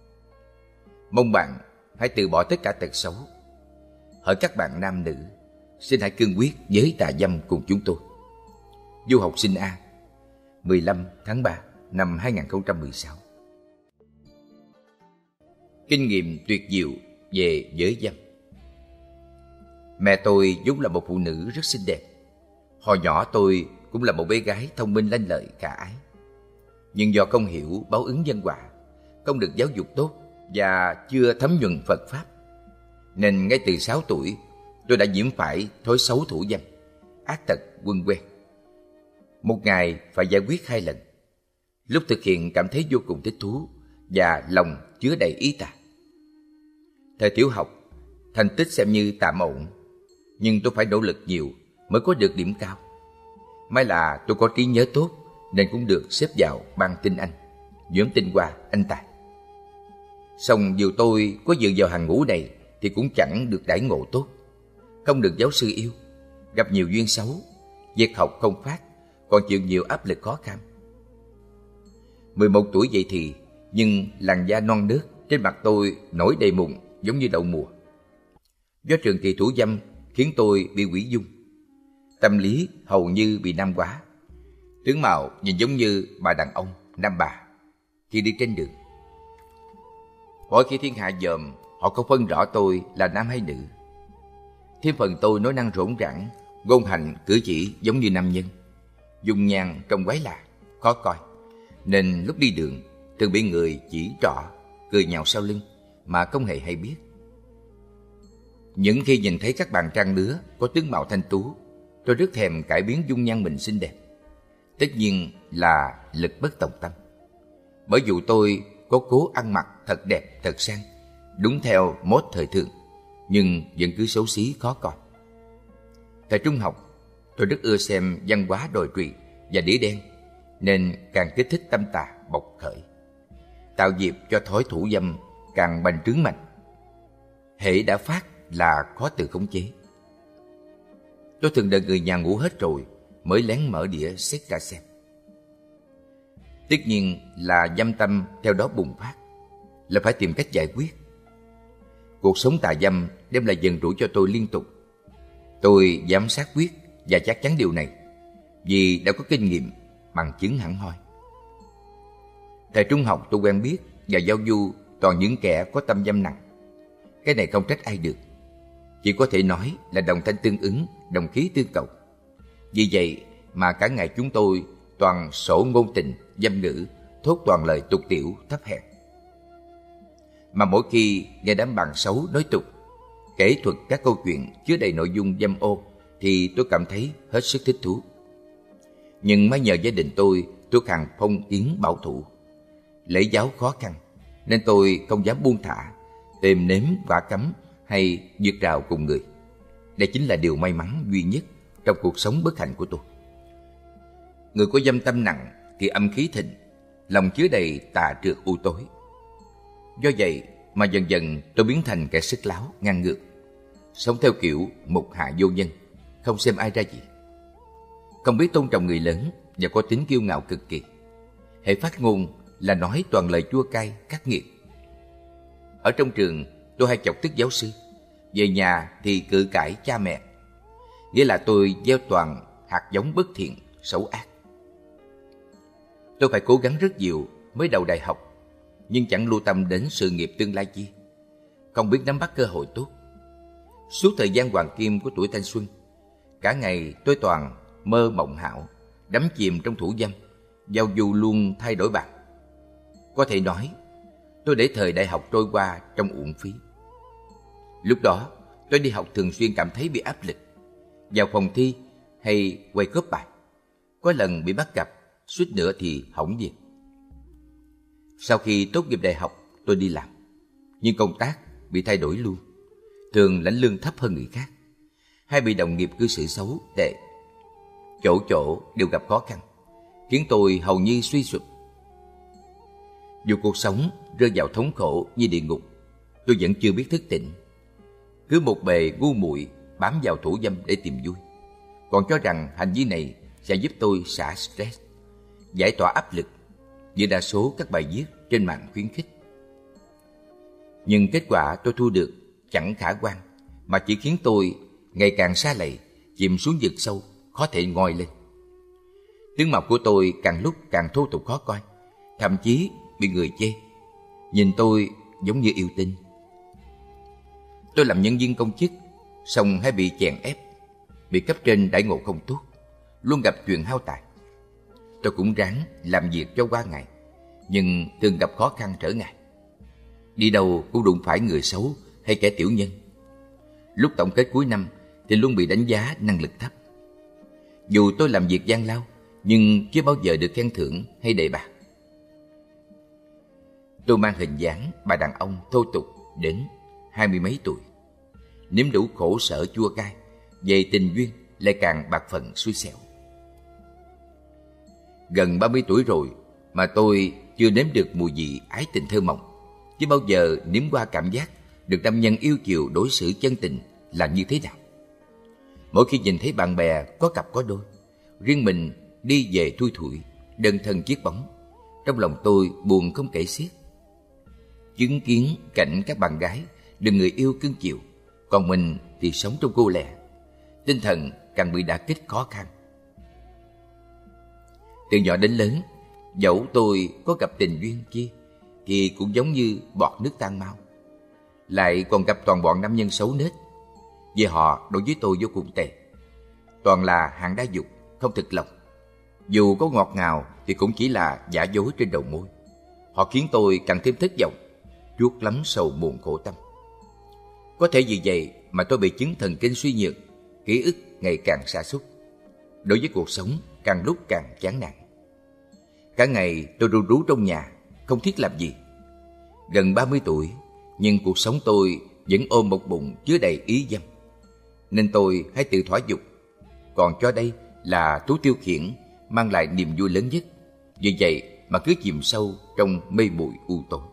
Mong bạn hãy từ bỏ tất cả tật xấu. Hỡi các bạn nam nữ, xin hãy cương quyết giới tà dâm cùng chúng tôi. Du học sinh A, 15 tháng 3 năm 2016. Kinh nghiệm tuyệt diệu về giới dâm. Mẹ tôi vốn là một phụ nữ rất xinh đẹp. Hồi nhỏ tôi cũng là một bé gái thông minh lanh lợi khả ái. Nhưng do không hiểu báo ứng nhân quả, không được giáo dục tốt và chưa thấm nhuần Phật Pháp, nên ngay từ 6 tuổi tôi đã nhiễm phải thói xấu thủ dâm, ác tật quân quen. Một ngày phải giải quyết 2 lần. Lúc thực hiện cảm thấy vô cùng thích thú và lòng chứa đầy ý tà. Thời tiểu học, thành tích xem như tạm ổn, nhưng tôi phải nỗ lực nhiều mới có được điểm cao. May là tôi có trí nhớ tốt nên cũng được xếp vào ban tinh Anh, nhóm tinh hoa anh tài. Song dù tôi có dự vào hàng ngũ này thì cũng chẳng được đãi ngộ tốt, không được giáo sư yêu, gặp nhiều duyên xấu, việc học không phát, còn chịu nhiều áp lực khó khăn. 11 tuổi vậy thì, nhưng làn da non nớt trên mặt tôi nổi đầy mụn giống như đậu mùa. Do trường kỳ thủ dâm khiến tôi bị hủy dung, tâm lý hầu như bị nam hóa, tướng mạo nhìn giống như bà đàn ông nam bà. Khi đi trên đường, Mỗi khi thiên hạ dòm, họ không phân rõ tôi là nam hay nữ. Thêm phần tôi nói năng rỗng rãng, ngôn hành cử chỉ giống như nam nhân, dung nhan trông quái lạ, khó coi, nên lúc đi đường thường bị người chỉ trỏ, cười nhạo sau lưng mà không hề hay biết. Những khi nhìn thấy các bạn trang lứa có tướng mạo thanh tú, tôi rất thèm cải biến dung nhan mình xinh đẹp. Tất nhiên là lực bất tòng tâm. Bởi dù tôi có cố ăn mặc thật đẹp, thật sang, đúng theo mốt thời thượng, nhưng vẫn cứ xấu xí khó coi. Thời trung học, tôi rất ưa xem văn hóa đồi trụy và đĩa đen, nên càng kích thích tâm tà bộc khởi, tạo dịp cho thói thủ dâm càng bành trướng mạnh. Hễ đã phát là khó tự khống chế. Tôi thường đợi người nhà ngủ hết rồi mới lén mở đĩa xét ra xem. Tất nhiên là dâm tâm theo đó bùng phát, là phải tìm cách giải quyết. Cuộc sống tà dâm đem lại dần rủi cho tôi liên tục. Tôi dám xác quyết và chắc chắn điều này, vì đã có kinh nghiệm bằng chứng hẳn hoi. Thời trung học tôi quen biết và giao du toàn những kẻ có tâm dâm nặng. Cái này không trách ai được, chỉ có thể nói là đồng thanh tương ứng, đồng khí tương cầu. Vì vậy mà cả ngày chúng tôi toàn sổ ngôn tình, dâm ngữ, thốt toàn lời tục tiểu thấp hèn. Mà mỗi khi nghe đám bạn xấu nói tục, kể thuật các câu chuyện chứa đầy nội dung dâm ô, thì tôi cảm thấy hết sức thích thú. Nhưng mới nhờ gia đình tôi thuộc hàng phong kiến bảo thủ, lễ giáo khó khăn, nên tôi không dám buông thả, tìm nếm vả cấm hay vượt rào cùng người. Đây chính là điều may mắn duy nhất trong cuộc sống bất hạnh của tôi. Người có dâm tâm nặng thì âm khí thịnh, lòng chứa đầy tà trược u tối. Do vậy mà dần dần tôi biến thành kẻ sức láo, ngang ngược, sống theo kiểu mục hạ vô nhân, không xem ai ra gì, không biết tôn trọng người lớn và có tính kiêu ngạo cực kỳ. Hễ phát ngôn là nói toàn lời chua cay, khắc nghiệt. Ở trong trường, tôi hay chọc tức giáo sư, về nhà thì cự cãi cha mẹ. Nghĩa là tôi gieo toàn hạt giống bất thiện, xấu ác. Tôi phải cố gắng rất nhiều mới đầu đại học, nhưng chẳng lưu tâm đến sự nghiệp tương lai chi, không biết nắm bắt cơ hội tốt. Suốt thời gian hoàng kim của tuổi thanh xuân, cả ngày tôi toàn mơ mộng hão, đắm chìm trong thủ dâm, giao du luôn thay đổi bạn. Có thể nói, tôi để thời đại học trôi qua trong uổng phí. Lúc đó, tôi đi học thường xuyên cảm thấy bị áp lực. Vào phòng thi hay quay cóp bài, có lần bị bắt gặp, suýt nữa thì hỏng việc. Sau khi tốt nghiệp đại học, tôi đi làm, nhưng công tác bị thay đổi luôn, thường lãnh lương thấp hơn người khác, hay bị đồng nghiệp cư xử xấu, tệ. Chỗ chỗ đều gặp khó khăn, khiến tôi hầu như suy sụp. Dù cuộc sống rơi vào thống khổ như địa ngục, tôi vẫn chưa biết thức tỉnh. Cứ một bề ngu muội bám vào thủ dâm để tìm vui, còn cho rằng hành vi này sẽ giúp tôi xả stress, giải tỏa áp lực như đa số các bài viết trên mạng khuyến khích. Nhưng kết quả tôi thu được chẳng khả quan, mà chỉ khiến tôi ngày càng sa lầy, chìm xuống vực sâu, khó thể ngoi lên. Tướng mạo của tôi càng lúc càng thô tục khó coi, thậm chí bị người chê, nhìn tôi giống như yêu tinh. Tôi làm nhân viên công chức, xong hay bị chèn ép, bị cấp trên đãi ngộ không tốt, luôn gặp chuyện hao tài. Tôi cũng ráng làm việc cho qua ngày, nhưng thường gặp khó khăn trở ngại. Đi đâu cũng đụng phải người xấu hay kẻ tiểu nhân. Lúc tổng kết cuối năm thì luôn bị đánh giá năng lực thấp. Dù tôi làm việc gian lao, nhưng chưa bao giờ được khen thưởng hay đề bạt. Tôi mang hình dáng bà đàn ông thô tục đến 20 mấy tuổi, nếm đủ khổ sở chua cay, về tình duyên lại càng bạc phận xui xẻo. Gần 30 tuổi rồi mà tôi chưa nếm được mùi vị ái tình thơ mộng, chưa bao giờ nếm qua cảm giác được nam nhân yêu chiều đối xử chân tình là như thế nào. Mỗi khi nhìn thấy bạn bè có cặp có đôi, riêng mình đi về thui thủi, đơn thân chiếc bóng, trong lòng tôi buồn không kể xiết. Chứng kiến cảnh các bạn gái được người yêu cưng chiều, còn mình thì sống trong cô lẻ, tinh thần càng bị đả kích khó khăn. Từ nhỏ đến lớn, dẫu tôi có gặp tình duyên kia, thì cũng giống như bọt nước tan mau. Lại còn gặp toàn bọn nam nhân xấu nết. Vì họ đối với tôi vô cùng tệ. Toàn là hạng đa dục, không thực lòng. Dù có ngọt ngào thì cũng chỉ là giả dối trên đầu môi. Họ khiến tôi càng thêm thất vọng, chuốt lắm sầu muộn khổ tâm. Có thể vì vậy mà tôi bị chứng thần kinh suy nhược, ký ức ngày càng sa sút. Đối với cuộc sống càng lúc càng chán nản. Cả ngày tôi ru rú trong nhà, không thiết làm gì. Gần 30 tuổi, nhưng cuộc sống tôi vẫn ôm một bụng chứa đầy ý dâm. Nên tôi hãy tự thỏa dục, còn cho đây là thú tiêu khiển mang lại niềm vui lớn nhất. Vì vậy mà cứ chìm sâu trong mê muội u tối.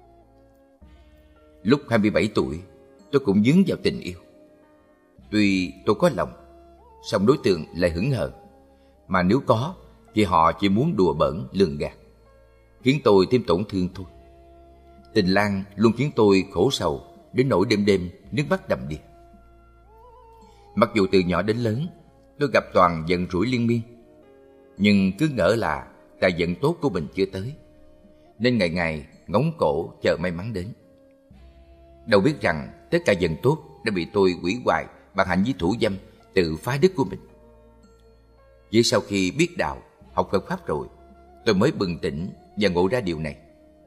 Lúc 27 tuổi, tôi cũng dướng vào tình yêu. Tuy tôi có lòng, song đối tượng lại hững hờ. Mà nếu có, thì họ chỉ muốn đùa bỡn lường gạt, khiến tôi thêm tổn thương thôi. Tình lang luôn khiến tôi khổ sầu đến nỗi đêm đêm nước mắt đầm đìa. Mặc dù từ nhỏ đến lớn tôi gặp toàn giận rủi liên miên, nhưng cứ ngỡ là tài vận tốt của mình chưa tới, nên ngày ngày ngóng cổ chờ may mắn đến. Đâu biết rằng tất cả vận tốt đã bị tôi hủy hoại bằng hành vi thủ dâm tự phá đức của mình. Chỉ sau khi biết đạo, học Phật Pháp rồi, tôi mới bừng tỉnh và ngộ ra điều này.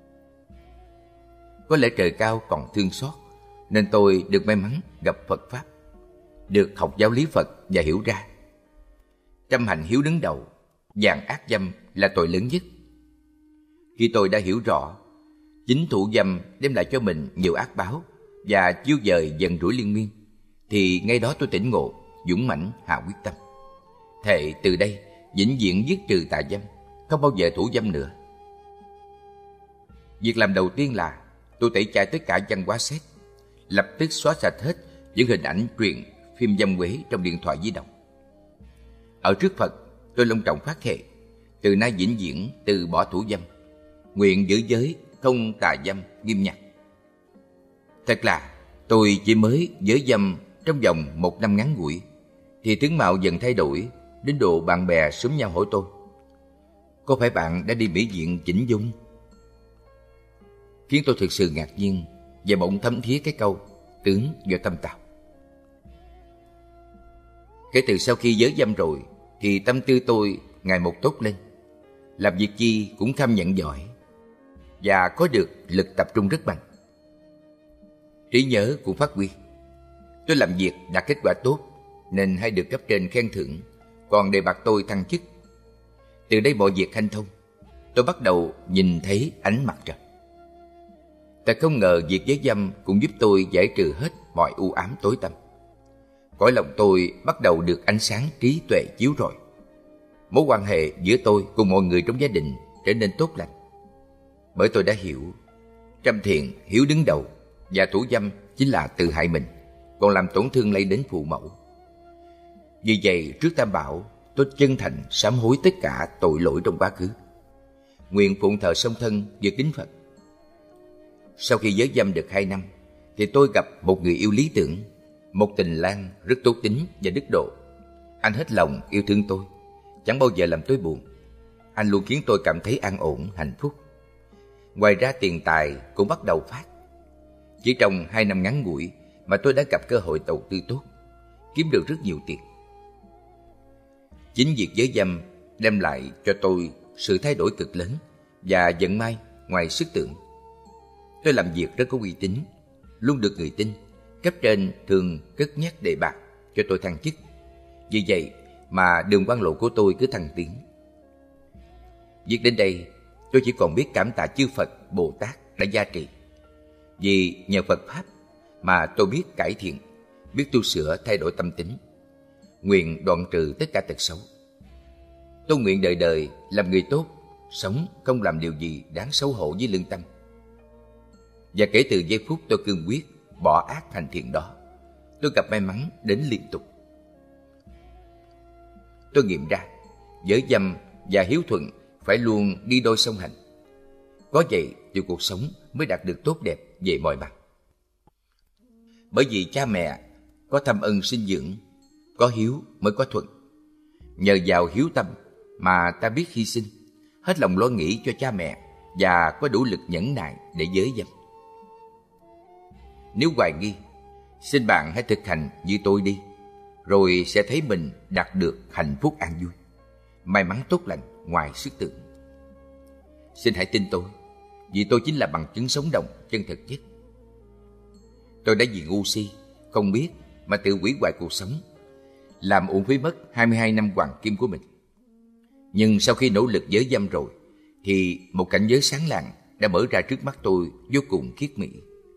Có lẽ trời cao còn thương xót, nên tôi được may mắn gặp Phật Pháp, được học giáo lý Phật và hiểu ra. Trăm hành hiếu đứng đầu, vàng ác dâm là tội lớn nhất. Khi tôi đã hiểu rõ, chính thủ dâm đem lại cho mình nhiều ác báo và chiêu dời giận rủi liên miên, thì ngay đó tôi tỉnh ngộ, dũng mãnh hạ quyết tâm. Thệ từ đây vĩnh viễn dứt trừ tà dâm, không bao giờ thủ dâm nữa. Việc làm đầu tiên là tôi tẩy chay tất cả văn hóa xét, lập tức xóa sạch hết những hình ảnh truyện phim dâm quế trong điện thoại di động. Ở trước Phật, tôi long trọng phát thệ, từ nay vĩnh viễn từ bỏ thủ dâm, nguyện giữ giới không tà dâm nghiêm nhặt. Thật là tôi chỉ mới giới dâm trong vòng 1 năm ngắn ngủi, thì tướng mạo dần thay đổi đến độ bạn bè xúm nhau hỏi tôi: có phải bạn đã đi mỹ viện chỉnh dung? Khiến tôi thực sự ngạc nhiên và bỗng thấm thía cái câu tướng do tâm tạo. Kể từ sau khi giới dâm rồi thì tâm tư tôi ngày một tốt lên, làm việc chi cũng kham nhận giỏi và có được lực tập trung rất mạnh. Trí nhớ cũng phát huy. Tôi làm việc đạt kết quả tốt nên hay được cấp trên khen thưởng, còn đề bạt tôi thăng chức. Từ đây mọi việc hanh thông, tôi bắt đầu nhìn thấy ánh mặt trời. Thật không ngờ việc giới dâm cũng giúp tôi giải trừ hết mọi u ám tối tăm. Cõi lòng tôi bắt đầu được ánh sáng trí tuệ chiếu rọi. Mối quan hệ giữa tôi cùng mọi người trong gia đình trở nên tốt lành. Bởi tôi đã hiểu, trăm thiện hiếu đứng đầu, và thủ dâm chính là tự hại mình, còn làm tổn thương lây đến phụ mẫu. Vì vậy, trước Tam Bảo, tôi chân thành sám hối tất cả tội lỗi trong quá khứ, nguyện phụng thờ song thân và kính Phật. Sau khi giới dâm được 2 năm, thì tôi gặp một người yêu lý tưởng, một tình lang rất tốt tính và đức độ. Anh hết lòng yêu thương tôi, chẳng bao giờ làm tôi buồn. Anh luôn khiến tôi cảm thấy an ổn, hạnh phúc. Ngoài ra tiền tài cũng bắt đầu phát. Chỉ trong 2 năm ngắn ngủi mà tôi đã gặp cơ hội đầu tư tốt, kiếm được rất nhiều tiền. Chính việc giới dâm đem lại cho tôi sự thay đổi cực lớn và vận may ngoài sức tưởng. Tôi làm việc rất có uy tín, luôn được người tin. Cấp trên thường cất nhắc đề bạt cho tôi thăng chức. Vì vậy mà đường quan lộ của tôi cứ thăng tiến. Việc đến đây, tôi chỉ còn biết cảm tạ chư Phật, Bồ Tát đã gia trì. Vì nhờ Phật Pháp mà tôi biết cải thiện, biết tu sửa thay đổi tâm tính, nguyện đoạn trừ tất cả tật xấu. Tôi nguyện đời đời làm người tốt, sống không làm điều gì đáng xấu hổ với lương tâm. Và kể từ giây phút tôi cương quyết bỏ ác thành thiện đó, tôi gặp may mắn đến liên tục. Tôi nghiệm ra, giới dâm và hiếu thuận phải luôn đi đôi song hành. Có vậy thì cuộc sống mới đạt được tốt đẹp về mọi mặt. Bởi vì cha mẹ có thâm ân sinh dưỡng, có hiếu mới có thuận. Nhờ vào hiếu tâm mà ta biết hy sinh, hết lòng lo nghĩ cho cha mẹ và có đủ lực nhẫn nại để giới dâm. Nếu hoài nghi, xin bạn hãy thực hành như tôi đi, rồi sẽ thấy mình đạt được hạnh phúc an vui, may mắn tốt lành ngoài sức tưởng. Xin hãy tin tôi, vì tôi chính là bằng chứng sống động chân thực nhất. Tôi đã vì ngu si, không biết mà tự hủy hoại cuộc sống, làm uổng phí mất 22 năm hoàng kim của mình. Nhưng sau khi nỗ lực giới dâm rồi, thì một cảnh giới sáng lạng đã mở ra trước mắt tôi vô cùng khiết mỹ.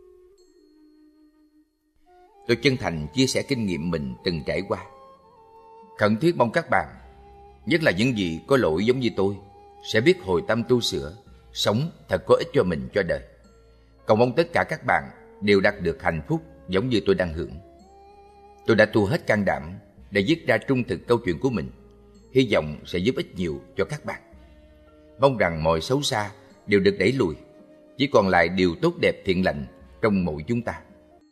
Tôi chân thành chia sẻ kinh nghiệm mình từng trải qua. Khẩn thiết mong các bạn, nhất là những gì có lỗi giống như tôi, sẽ biết hồi tâm tu sửa, sống thật có ích cho mình cho đời. Cầu mong tất cả các bạn đều đạt được hạnh phúc giống như tôi đang hưởng. Tôi đã tu hết can đảm để viết ra trung thực câu chuyện của mình, hy vọng sẽ giúp ích nhiều cho các bạn. Mong rằng mọi xấu xa đều được đẩy lùi, chỉ còn lại điều tốt đẹp thiện lành trong mỗi chúng ta.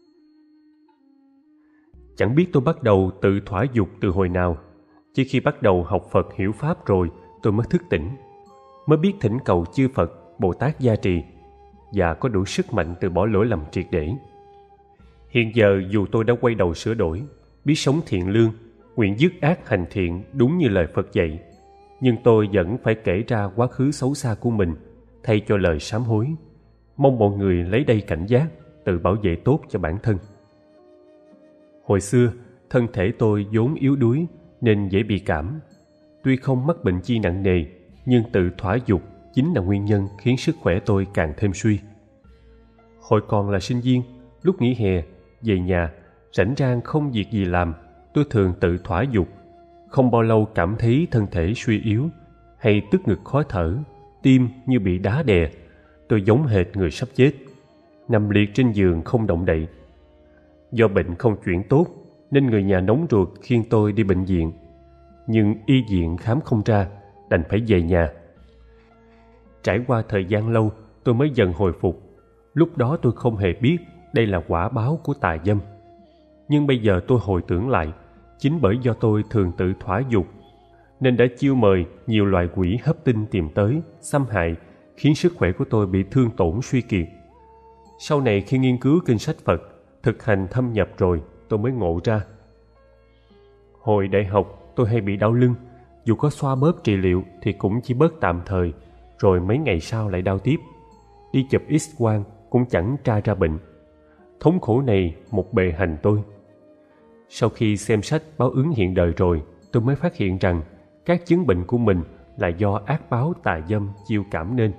Chẳng biết tôi bắt đầu tự thỏa dục từ hồi nào. Chỉ khi bắt đầu học Phật hiểu Pháp rồi, tôi mới thức tỉnh, mới biết thỉnh cầu chư Phật, Bồ Tát gia trì, và có đủ sức mạnh từ bỏ lỗi lầm triệt để. Hiện giờ dù tôi đã quay đầu sửa đổi, biết sống thiện lương, nguyện dứt ác hành thiện đúng như lời Phật dạy, nhưng tôi vẫn phải kể ra quá khứ xấu xa của mình, thay cho lời sám hối. Mong mọi người lấy đây cảnh giác, tự bảo vệ tốt cho bản thân. Hồi xưa, thân thể tôi vốn yếu đuối nên dễ bị cảm. Tuy không mắc bệnh chi nặng nề, nhưng tự thỏa dục chính là nguyên nhân khiến sức khỏe tôi càng thêm suy. Hồi còn là sinh viên, lúc nghỉ hè, về nhà, rảnh rang không việc gì làm, tôi thường tự thỏa dục. Không bao lâu cảm thấy thân thể suy yếu, hay tức ngực khó thở, tim như bị đá đè. Tôi giống hệt người sắp chết, nằm liệt trên giường không động đậy. Do bệnh không chuyển tốt, nên người nhà nóng ruột khiêng tôi đi bệnh viện. Nhưng y viện khám không ra, đành phải về nhà. Trải qua thời gian lâu, tôi mới dần hồi phục. Lúc đó tôi không hề biết đây là quả báo của tà dâm. Nhưng bây giờ tôi hồi tưởng lại, chính bởi do tôi thường tự thỏa dục, nên đã chiêu mời nhiều loài quỷ hấp tinh tìm tới, xâm hại, khiến sức khỏe của tôi bị thương tổn suy kiệt. Sau này khi nghiên cứu kinh sách Phật, thực hành thâm nhập rồi, tôi mới ngộ ra. Hồi đại học, tôi hay bị đau lưng. Dù có xoa bóp trị liệu thì cũng chỉ bớt tạm thời, rồi mấy ngày sau lại đau tiếp. Đi chụp X-quang cũng chẳng tra ra bệnh. Thống khổ này một bề hành tôi. Sau khi xem sách báo ứng hiện đời rồi, tôi mới phát hiện rằng các chứng bệnh của mình là do ác báo tà dâm chiêu cảm nên.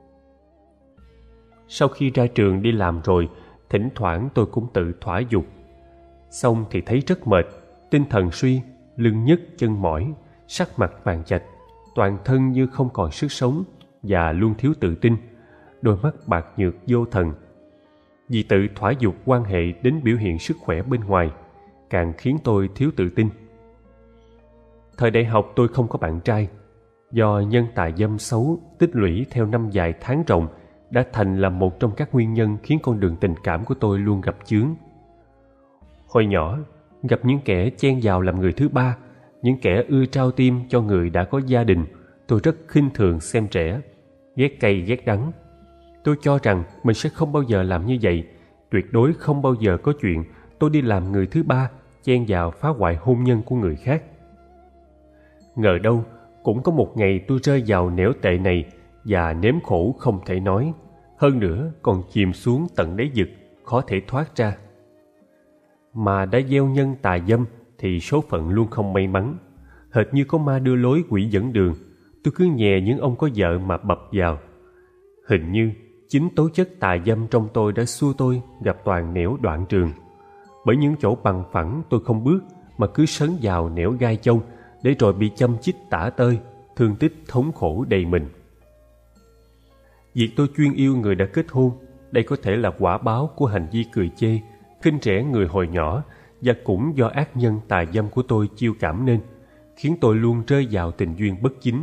Sau khi ra trường đi làm rồi, thỉnh thoảng tôi cũng tự thỏa dục. Xong thì thấy rất mệt, tinh thần suy, lưng nhức chân mỏi, sắc mặt vàng chạch, toàn thân như không còn sức sống và luôn thiếu tự tin, đôi mắt bạc nhược vô thần. Vì tự thỏa dục quan hệ đến biểu hiện sức khỏe bên ngoài, càng khiến tôi thiếu tự tin. Thời đại học tôi không có bạn trai, do nhân tà dâm xấu tích lũy theo năm dài tháng rộng đã thành là một trong các nguyên nhân khiến con đường tình cảm của tôi luôn gặp chướng. Hồi nhỏ, gặp những kẻ chen vào làm người thứ ba, những kẻ ưa trao tim cho người đã có gia đình, tôi rất khinh thường xem trẻ, ghét cay ghét đắng. Tôi cho rằng mình sẽ không bao giờ làm như vậy, tuyệt đối không bao giờ có chuyện tôi đi làm người thứ ba, chen vào phá hoại hôn nhân của người khác. Ngờ đâu, cũng có một ngày tôi rơi vào nẻo tệ này và nếm khổ không thể nói, hơn nữa còn chìm xuống tận đáy vực, khó thể thoát ra. Mà đã gieo nhân tà dâm thì số phận luôn không may mắn. Hệt như có ma đưa lối quỷ dẫn đường, tôi cứ nhè những ông có vợ mà bập vào. Hình như chính tố chất tà dâm trong tôi đã xua tôi gặp toàn nẻo đoạn trường. Bởi những chỗ bằng phẳng tôi không bước mà cứ sấn vào nẻo gai chông, để rồi bị châm chích tả tơi, thương tích thống khổ đầy mình. Việc tôi chuyên yêu người đã kết hôn, đây có thể là quả báo của hành vi cười chê, khinh rẻ người hồi nhỏ, và cũng do ác nhân tà dâm của tôi chiêu cảm nên, khiến tôi luôn rơi vào tình duyên bất chính.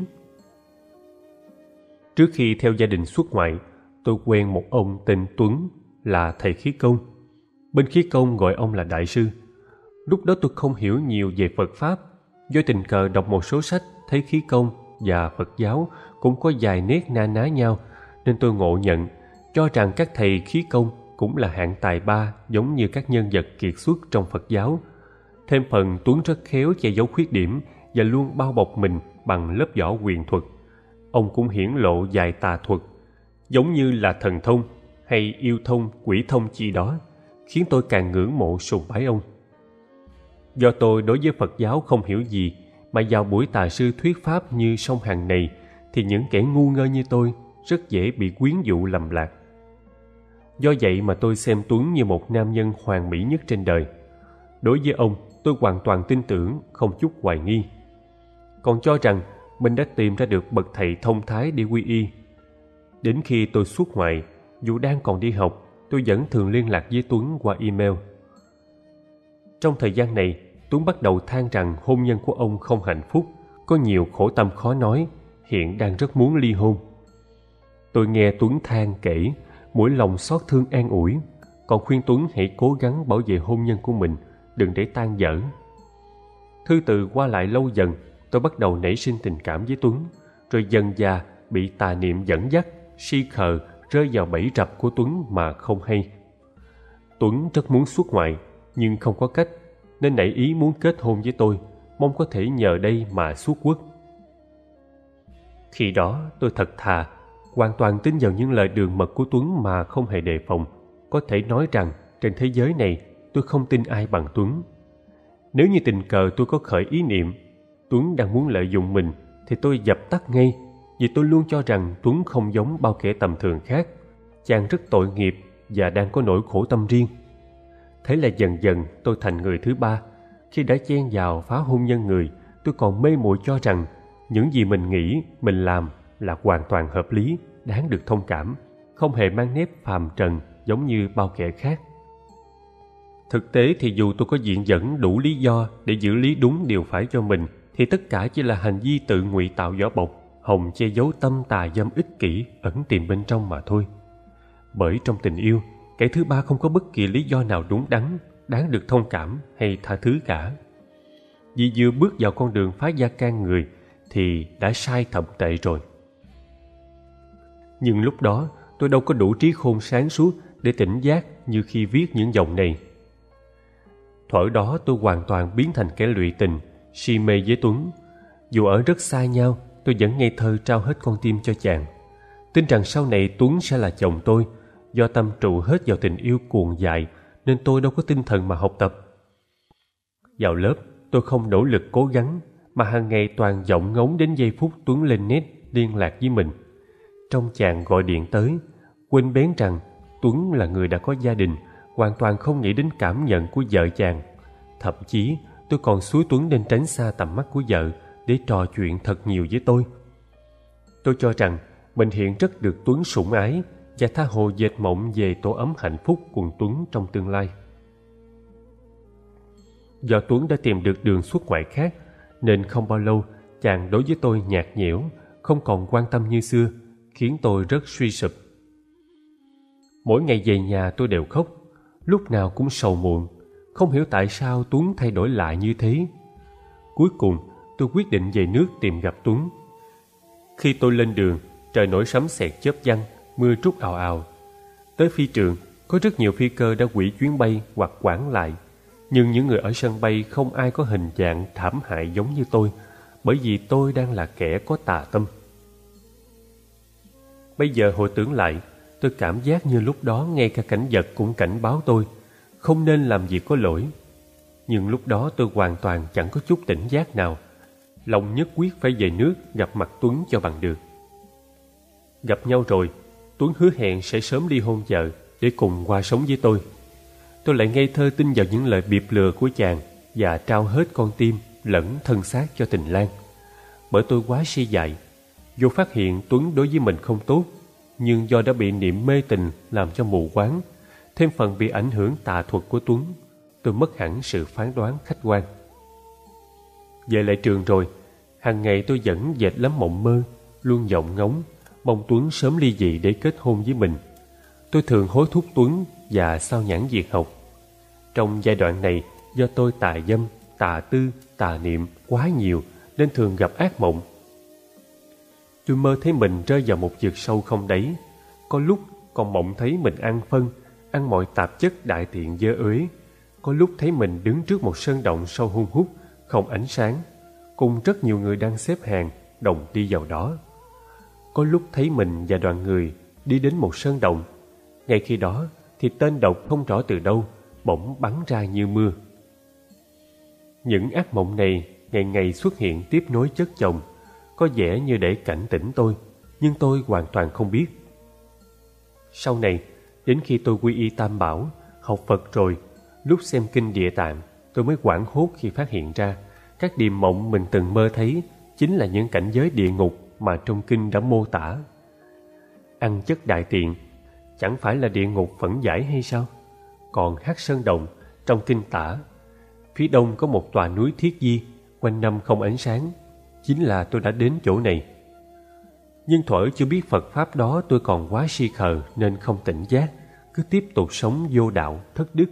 Trước khi theo gia đình xuất ngoại, tôi quen một ông tên Tuấn, là thầy khí công. Bên khí công gọi ông là đại sư. Lúc đó tôi không hiểu nhiều về Phật Pháp, do tình cờ đọc một số sách thấy khí công và Phật giáo cũng có vài nét na ná nhau, nên tôi ngộ nhận, cho rằng các thầy khí công cũng là hạng tài ba giống như các nhân vật kiệt xuất trong Phật giáo. Thêm phần Tuấn rất khéo che giấu khuyết điểm và luôn bao bọc mình bằng lớp vỏ quyền thuật. Ông cũng hiển lộ vài tà thuật, giống như là thần thông hay yêu thông, quỷ thông chi đó, khiến tôi càng ngưỡng mộ sùng bái ông. Do tôi đối với Phật giáo không hiểu gì, mà vào buổi tà sư thuyết pháp như song Hằng này, thì những kẻ ngu ngơ như tôi rất dễ bị quyến dụ lầm lạc. Do vậy mà tôi xem Tuấn như một nam nhân hoàn mỹ nhất trên đời. Đối với ông, tôi hoàn toàn tin tưởng, không chút hoài nghi. Còn cho rằng mình đã tìm ra được bậc thầy thông thái để quy y. Đến khi tôi xuất ngoại, dù đang còn đi học, tôi vẫn thường liên lạc với Tuấn qua email. Trong thời gian này, Tuấn bắt đầu than rằng hôn nhân của ông không hạnh phúc, có nhiều khổ tâm khó nói, hiện đang rất muốn ly hôn. Tôi nghe Tuấn than kể, mỗi lòng xót thương an ủi, còn khuyên Tuấn hãy cố gắng bảo vệ hôn nhân của mình, đừng để tan vỡ. Thư từ qua lại lâu dần, tôi bắt đầu nảy sinh tình cảm với Tuấn, rồi dần dà bị tà niệm dẫn dắt, si khờ rơi vào bẫy rập của Tuấn mà không hay. Tuấn rất muốn xuất ngoại, nhưng không có cách, nên nảy ý muốn kết hôn với tôi, mong có thể nhờ đây mà xuất quốc. Khi đó tôi thật thà, hoàn toàn tin vào những lời đường mật của Tuấn mà không hề đề phòng. Có thể nói rằng trên thế giới này tôi không tin ai bằng Tuấn. Nếu như tình cờ tôi có khởi ý niệm Tuấn đang muốn lợi dụng mình, thì tôi dập tắt ngay, vì tôi luôn cho rằng Tuấn không giống bao kẻ tầm thường khác. Chàng rất tội nghiệp và đang có nỗi khổ tâm riêng. Thế là dần dần tôi thành người thứ ba. Khi đã chen vào phá hôn nhân người, tôi còn mê muội cho rằng những gì mình nghĩ, mình làm là hoàn toàn hợp lý, đáng được thông cảm, không hề mang nếp phàm trần giống như bao kẻ khác. Thực tế thì dù tôi có viện dẫn đủ lý do để giữ lý đúng điều phải cho mình, thì tất cả chỉ là hành vi tự ngụy tạo vỏ bọc, hòng che giấu tâm tà dâm ích kỷ ẩn tiềm bên trong mà thôi. Bởi trong tình yêu, kẻ thứ ba không có bất kỳ lý do nào đúng đắn, đáng được thông cảm hay tha thứ cả. Vì vừa bước vào con đường phá gia can người thì đã sai thậm tệ rồi. Nhưng lúc đó tôi đâu có đủ trí khôn sáng suốt để tỉnh giác như khi viết những dòng này. Thuở đó tôi hoàn toàn biến thành kẻ lụy tình, si mê với Tuấn. Dù ở rất xa nhau, tôi vẫn ngây thơ trao hết con tim cho chàng, tin rằng sau này Tuấn sẽ là chồng tôi. Do tâm trụ hết vào tình yêu cuồng dại nên tôi đâu có tinh thần mà học tập. Vào lớp, tôi không nỗ lực cố gắng, mà hàng ngày toàn vọng ngóng đến giây phút Tuấn lên net liên lạc với mình. Trong chàng gọi điện tới, quên bén rằng Tuấn là người đã có gia đình, hoàn toàn không nghĩ đến cảm nhận của vợ chàng. Thậm chí tôi còn xúi Tuấn nên tránh xa tầm mắt của vợ để trò chuyện thật nhiều với tôi. Tôi cho rằng mình hiện rất được Tuấn sủng ái và tha hồ dệt mộng về tổ ấm hạnh phúc cùng Tuấn trong tương lai. Do Tuấn đã tìm được đường xuất ngoại khác, nên không bao lâu chàng đối với tôi nhạt nhẽo, không còn quan tâm như xưa, khiến tôi rất suy sụp. Mỗi ngày về nhà tôi đều khóc, lúc nào cũng sầu muộn, không hiểu tại sao Tuấn thay đổi lại như thế. Cuối cùng tôi quyết định về nước tìm gặp Tuấn. Khi tôi lên đường, trời nổi sấm sét chớp giăng, mưa trút ào ào. Tới phi trường, có rất nhiều phi cơ đã hủy chuyến bay hoặc hoãn lại, nhưng những người ở sân bay không ai có hình dạng thảm hại giống như tôi, bởi vì tôi đang là kẻ có tà tâm. Bây giờ hồi tưởng lại, tôi cảm giác như lúc đó ngay cả cảnh vật cũng cảnh báo tôi không nên làm việc có lỗi. Nhưng lúc đó tôi hoàn toàn chẳng có chút tỉnh giác nào, lòng nhất quyết phải về nước gặp mặt Tuấn cho bằng được. Gặp nhau rồi, Tuấn hứa hẹn sẽ sớm ly hôn vợ để cùng qua sống với tôi. Tôi lại ngây thơ tin vào những lời biệp lừa của chàng và trao hết con tim lẫn thân xác cho tình lang. Bởi tôi quá si dại, dù phát hiện Tuấn đối với mình không tốt, nhưng do đã bị niệm mê tình làm cho mù quáng, thêm phần bị ảnh hưởng tà thuật của Tuấn, tôi mất hẳn sự phán đoán khách quan. Về lại trường rồi, hàng ngày tôi vẫn dệt lắm mộng mơ, luôn vọng ngóng mong Tuấn sớm ly dị để kết hôn với mình. Tôi thường hối thúc Tuấn và sao nhãng việc học. Trong giai đoạn này, do tôi tà dâm, tà tư, tà niệm quá nhiều nên thường gặp ác mộng. Tôi mơ thấy mình rơi vào một vực sâu không đáy, Có lúc còn mộng thấy mình ăn phân, ăn mọi tạp chất đại tiện dơ ới. Có lúc thấy mình đứng trước một sơn động sâu hun hút, không ánh sáng, cùng rất nhiều người đang xếp hàng đồng đi vào đó. Có lúc thấy mình và đoàn người đi đến một sơn động. Ngay khi đó thì tên độc không rõ từ đâu bỗng bắn ra như mưa. Những ác mộng này ngày ngày xuất hiện tiếp nối chất chồng, có vẻ như để cảnh tỉnh tôi, nhưng tôi hoàn toàn không biết. Sau này, đến khi tôi quy y Tam Bảo, học Phật rồi, lúc xem kinh Địa Tạng, tôi mới hoảng hốt khi phát hiện ra các điềm mộng mình từng mơ thấy chính là những cảnh giới địa ngục mà trong kinh đã mô tả. Ăn chất đại tiện chẳng phải là địa ngục phẫn giải hay sao? Còn Hắc Sơn Động trong kinh tả, phía đông có một tòa núi Thiết Di, quanh năm không ánh sáng, chính là tôi đã đến chỗ này. Nhưng thuở chưa biết Phật Pháp đó, tôi còn quá si khờ nên không tỉnh giác, cứ tiếp tục sống vô đạo, thất đức.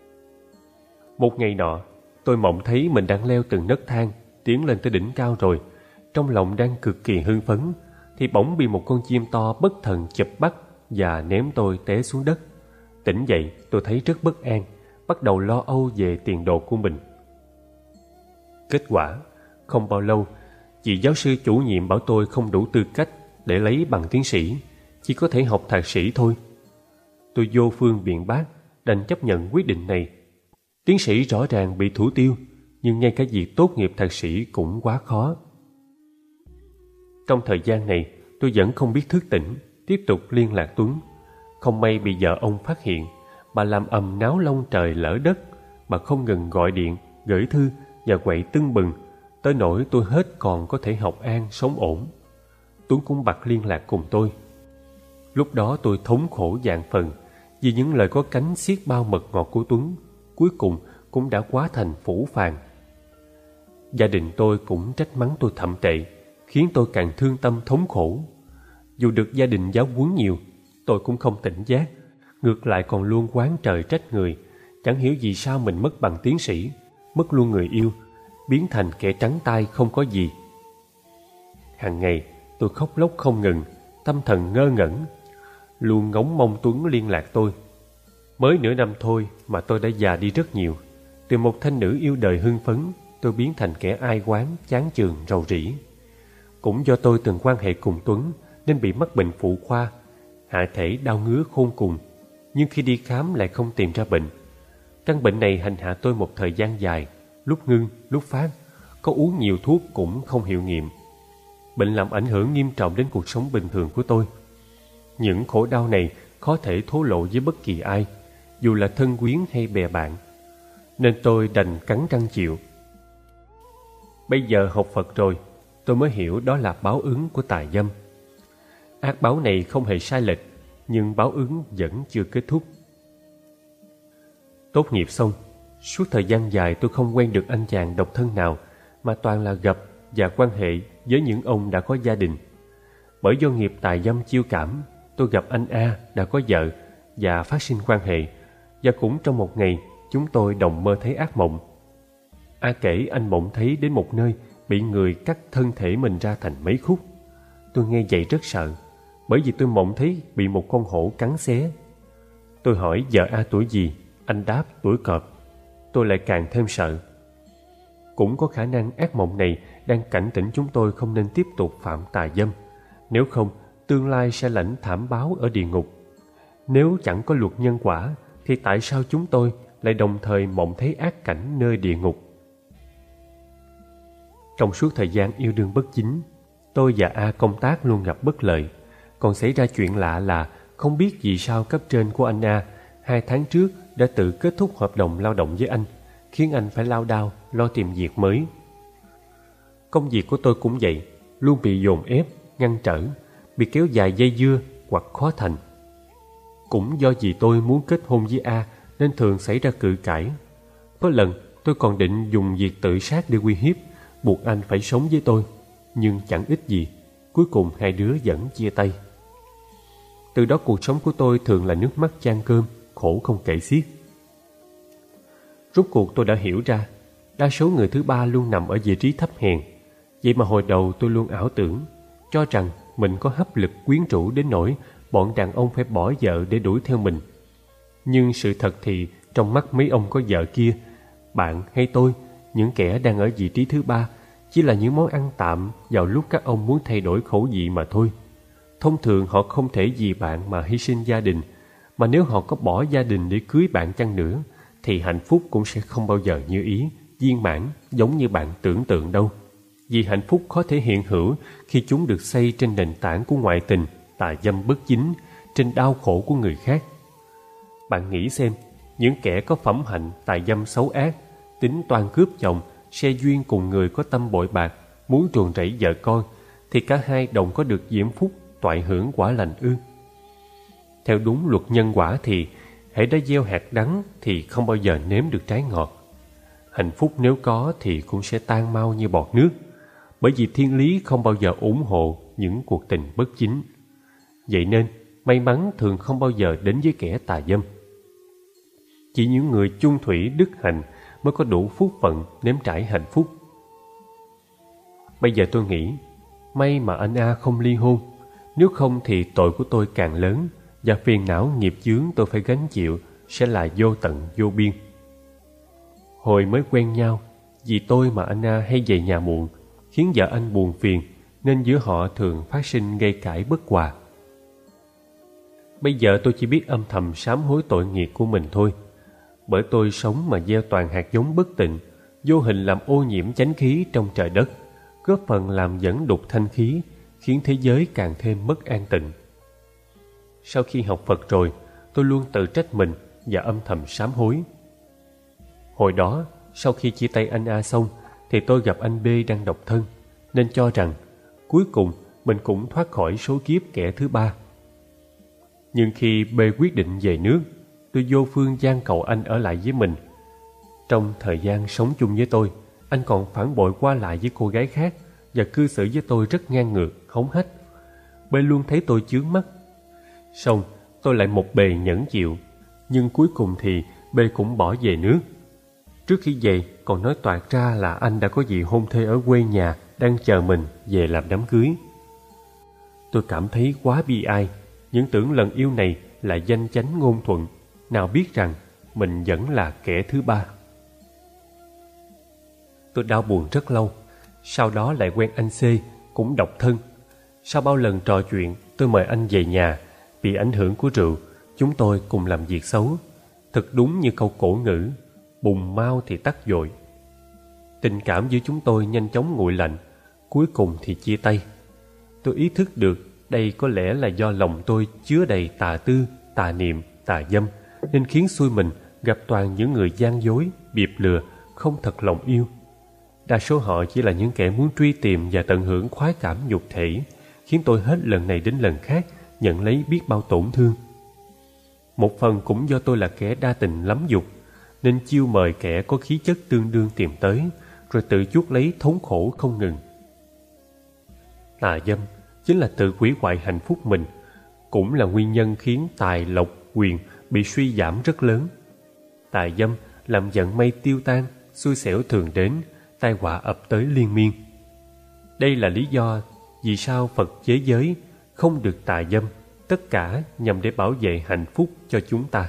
Một ngày nọ, tôi mộng thấy mình đang leo từng nấc thang, tiến lên tới đỉnh cao rồi. Trong lòng đang cực kỳ hưng phấn, thì bỗng bị một con chim to bất thần chụp bắt và ném tôi té xuống đất. Tỉnh dậy, tôi thấy rất bất an, bắt đầu lo âu về tiền đồ của mình. Kết quả, không bao lâu, chị giáo sư chủ nhiệm bảo tôi không đủ tư cách để lấy bằng tiến sĩ, chỉ có thể học thạc sĩ thôi. Tôi vô phương biện bác, đành chấp nhận quyết định này. Tiến sĩ rõ ràng bị thủ tiêu, nhưng ngay cả việc tốt nghiệp thạc sĩ cũng quá khó. Trong thời gian này, tôi vẫn không biết thức tỉnh, tiếp tục liên lạc Tuấn. Không may bị vợ ông phát hiện, bà làm ầm náo lông trời lỡ đất. Bà không ngừng gọi điện, gửi thư và quậy tưng bừng, tới nỗi tôi hết còn có thể học an, sống ổn. Tuấn cũng bật liên lạc cùng tôi. Lúc đó tôi thống khổ vạn phần, vì những lời có cánh xiết bao mật ngọt của Tuấn, cuối cùng cũng đã hóa thành phũ phàng. Gia đình tôi cũng trách mắng tôi thậm tệ, khiến tôi càng thương tâm thống khổ. Dù được gia đình giáo huấn nhiều, tôi cũng không tỉnh giác, ngược lại còn luôn oán trời trách người. Chẳng hiểu vì sao mình mất bằng tiến sĩ, mất luôn người yêu, biến thành kẻ trắng tay không có gì. Hàng ngày tôi khóc lóc không ngừng, tâm thần ngơ ngẩn, luôn ngóng mong Tuấn liên lạc tôi. Mới nửa năm thôi mà tôi đã già đi rất nhiều. Từ một thanh nữ yêu đời hưng phấn, tôi biến thành kẻ ai oán, chán chường, rầu rĩ. Cũng do tôi từng quan hệ cùng Tuấn nên bị mắc bệnh phụ khoa, hạ thể đau ngứa khôn cùng, nhưng khi đi khám lại không tìm ra bệnh. Căn bệnh này hành hạ tôi một thời gian dài, lúc ngưng, lúc phát, có uống nhiều thuốc cũng không hiệu nghiệm. Bệnh làm ảnh hưởng nghiêm trọng đến cuộc sống bình thường của tôi. Những khổ đau này khó thể thổ lộ với bất kỳ ai, dù là thân quyến hay bè bạn, nên tôi đành cắn răng chịu. Bây giờ học Phật rồi, tôi mới hiểu đó là báo ứng của tà dâm. Ác báo này không hề sai lệch, nhưng báo ứng vẫn chưa kết thúc. Tốt nghiệp xong, suốt thời gian dài tôi không quen được anh chàng độc thân nào, mà toàn là gặp và quan hệ với những ông đã có gia đình. Bởi do nghiệp tà dâm chiêu cảm, tôi gặp anh A đã có vợ và phát sinh quan hệ, và cũng trong một ngày chúng tôi đồng mơ thấy ác mộng. A kể anh mộng thấy đến một nơi bị người cắt thân thể mình ra thành mấy khúc. Tôi nghe vậy rất sợ, bởi vì tôi mộng thấy bị một con hổ cắn xé. Tôi hỏi vợ A tuổi gì, anh đáp tuổi cọp. Tôi lại càng thêm sợ. Cũng có khả năng ác mộng này đang cảnh tỉnh chúng tôi không nên tiếp tục phạm tà dâm, nếu không tương lai sẽ lãnh thảm báo ở địa ngục. Nếu chẳng có luật nhân quả thì tại sao chúng tôi lại đồng thời mộng thấy ác cảnh nơi địa ngục? Trong suốt thời gian yêu đương bất chính, tôi và A công tác luôn gặp bất lợi. Còn xảy ra chuyện lạ là không biết vì sao cấp trên của anh A 2 tháng trước đã tự kết thúc hợp đồng lao động với anh, khiến anh phải lao đao lo tìm việc mới. Công việc của tôi cũng vậy, luôn bị dồn ép, ngăn trở, bị kéo dài dây dưa hoặc khó thành. Cũng do vì tôi muốn kết hôn với A nên thường xảy ra cự cãi. Có lần tôi còn định dùng việc tự sát để uy hiếp, buộc anh phải sống với tôi, nhưng chẳng ích gì. Cuối cùng hai đứa vẫn chia tay. Từ đó cuộc sống của tôi thường là nước mắt chan cơm, khổ không kể xiết. Rốt cuộc tôi đã hiểu ra, đa số người thứ ba luôn nằm ở vị trí thấp hèn. Vậy mà hồi đầu tôi luôn ảo tưởng, cho rằng mình có hấp lực quyến rũ đến nỗi bọn đàn ông phải bỏ vợ để đuổi theo mình. Nhưng sự thật thì trong mắt mấy ông có vợ kia, bạn hay tôi, những kẻ đang ở vị trí thứ ba, chỉ là những món ăn tạm vào lúc các ông muốn thay đổi khẩu vị mà thôi. Thông thường họ không thể vì bạn mà hy sinh gia đình, mà nếu họ có bỏ gia đình để cưới bạn chăng nữa, thì hạnh phúc cũng sẽ không bao giờ như ý, viên mãn giống như bạn tưởng tượng đâu. Vì hạnh phúc khó thể hiện hữu khi chúng được xây trên nền tảng của ngoại tình, tà dâm bất chính, trên đau khổ của người khác. Bạn nghĩ xem, những kẻ có phẩm hạnh tà dâm xấu ác, tính toan cướp chồng, se duyên cùng người có tâm bội bạc, muốn truồng rẫy vợ con, thì cả hai đồng có được diễm phúc, toại hưởng quả lành ư? Theo đúng luật nhân quả thì hễ đã gieo hạt đắng thì không bao giờ nếm được trái ngọt. Hạnh phúc nếu có thì cũng sẽ tan mau như bọt nước, bởi vì thiên lý không bao giờ ủng hộ những cuộc tình bất chính. Vậy nên may mắn thường không bao giờ đến với kẻ tà dâm. Chỉ những người chung thủy đức hạnh mới có đủ phúc phận nếm trải hạnh phúc. Bây giờ tôi nghĩ, may mà anh A không ly hôn, nếu không thì tội của tôi càng lớn, và phiền não nghiệp chướng tôi phải gánh chịu sẽ là vô tận vô biên. Hồi mới quen nhau, vì tôi mà anh A hay về nhà muộn, khiến vợ anh buồn phiền, nên giữa họ thường phát sinh gây cãi bất hòa. Bây giờ tôi chỉ biết âm thầm sám hối tội nghiệp của mình thôi, bởi tôi sống mà gieo toàn hạt giống bất tịnh, vô hình làm ô nhiễm chánh khí trong trời đất, góp phần làm dẫn đục thanh khí, khiến thế giới càng thêm mất an tịnh. Sau khi học Phật rồi, tôi luôn tự trách mình và âm thầm sám hối. Hồi đó, sau khi chia tay anh A xong, thì tôi gặp anh B đang độc thân, nên cho rằng cuối cùng mình cũng thoát khỏi số kiếp kẻ thứ ba. Nhưng khi B quyết định về nước, tôi vô phương van cầu anh ở lại với mình. Trong thời gian sống chung với tôi, anh còn phản bội qua lại với cô gái khác và cư xử với tôi rất ngang ngược, hống hách. B luôn thấy tôi chướng mắt. Xong, tôi lại một bề nhẫn chịu, nhưng cuối cùng thì B cũng bỏ về nước. Trước khi về, còn nói toạc ra là anh đã có vị hôn thê ở quê nhà đang chờ mình về làm đám cưới. Tôi cảm thấy quá bi ai, những tưởng lần yêu này là danh chánh ngôn thuận, nào biết rằng mình vẫn là kẻ thứ ba. Tôi đau buồn rất lâu, sau đó lại quen anh C, cũng độc thân. Sau bao lần trò chuyện, tôi mời anh về nhà. Vì ảnh hưởng của rượu, chúng tôi cùng làm việc xấu. Thật đúng như câu cổ ngữ, bùng mau thì tắt dội. Tình cảm giữa chúng tôi nhanh chóng nguội lạnh, cuối cùng thì chia tay. Tôi ý thức được đây có lẽ là do lòng tôi chứa đầy tà tư, tà niệm, tà dâm, nên khiến xui mình gặp toàn những người gian dối, biệp lừa, không thật lòng yêu. Đa số họ chỉ là những kẻ muốn truy tìm và tận hưởng khoái cảm nhục thể, khiến tôi hết lần này đến lần khác nhận lấy biết bao tổn thương. Một phần cũng do tôi là kẻ đa tình lắm dục, nên chiêu mời kẻ có khí chất tương đương tìm tới, rồi tự chuốc lấy thống khổ không ngừng. Tà dâm chính là tự hủy hoại hạnh phúc mình, cũng là nguyên nhân khiến tài lộc quyền bị suy giảm rất lớn. Tà dâm làm vận may tiêu tan, xui xẻo thường đến, tai họa ập tới liên miên. Đây là lý do vì sao Phật chế giới không được tà dâm, tất cả nhằm để bảo vệ hạnh phúc cho chúng ta.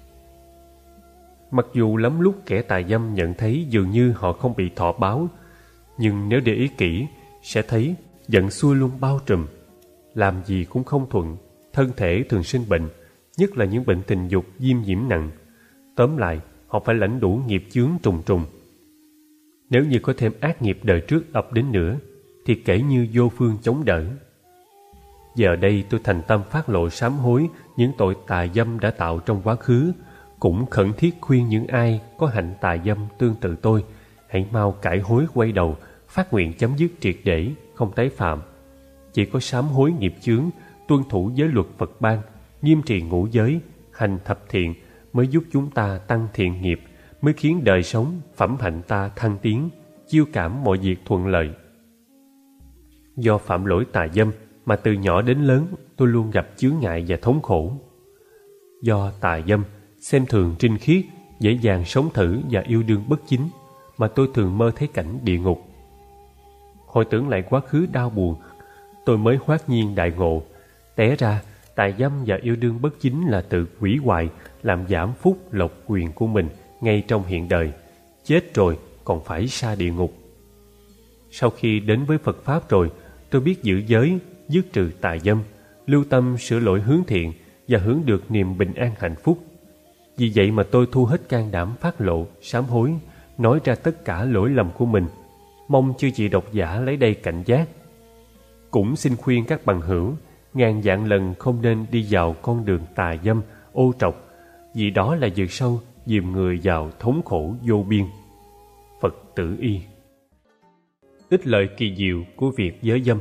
Mặc dù lắm lúc kẻ tà dâm nhận thấy dường như họ không bị thọ báo, nhưng nếu để ý kỹ sẽ thấy giận xui luôn bao trùm, làm gì cũng không thuận, thân thể thường sinh bệnh, nhất là những bệnh tình dục viêm nhiễm nặng. Tóm lại, họ phải lãnh đủ nghiệp chướng trùng trùng. Nếu như có thêm ác nghiệp đời trước ập đến nữa, thì kể như vô phương chống đỡ. Giờ đây tôi thành tâm phát lộ sám hối những tội tà dâm đã tạo trong quá khứ, cũng khẩn thiết khuyên những ai có hạnh tà dâm tương tự tôi hãy mau cải hối quay đầu, phát nguyện chấm dứt triệt để, không tái phạm. Chỉ có sám hối nghiệp chướng, tuân thủ giới luật Phật ban, nghiêm trì ngũ giới, hành thập thiện mới giúp chúng ta tăng thiện nghiệp, mới khiến đời sống, phẩm hạnh ta thăng tiến, chiêu cảm mọi việc thuận lợi. Do phạm lỗi tà dâm mà từ nhỏ đến lớn tôi luôn gặp chướng ngại và thống khổ. Do tà dâm, xem thường trinh khiết, dễ dàng sống thử và yêu đương bất chính, mà tôi thường mơ thấy cảnh địa ngục. Hồi tưởng lại quá khứ đau buồn, tôi mới hoát nhiên đại ngộ. Té ra, Tà dâm và yêu đương bất chính là tự hủy hoại, làm giảm phúc lộc quyền của mình ngay trong hiện đời. Chết rồi còn phải sa địa ngục. Sau khi đến với Phật Pháp rồi, tôi biết giữ giới, dứt trừ tà dâm, lưu tâm sửa lỗi hướng thiện và hướng được niềm bình an hạnh phúc. Vì vậy mà tôi thu hết can đảm phát lộ, sám hối, nói ra tất cả lỗi lầm của mình. Mong chư vị độc giả lấy đây cảnh giác. Cũng xin khuyên các bằng hữu, ngàn vạn lần không nên đi vào con đường tà dâm, ô trọc, vì đó là vực sâu dìm người vào thống khổ vô biên. Phật tử y. Ít lợi kỳ diệu của việc giới dâm.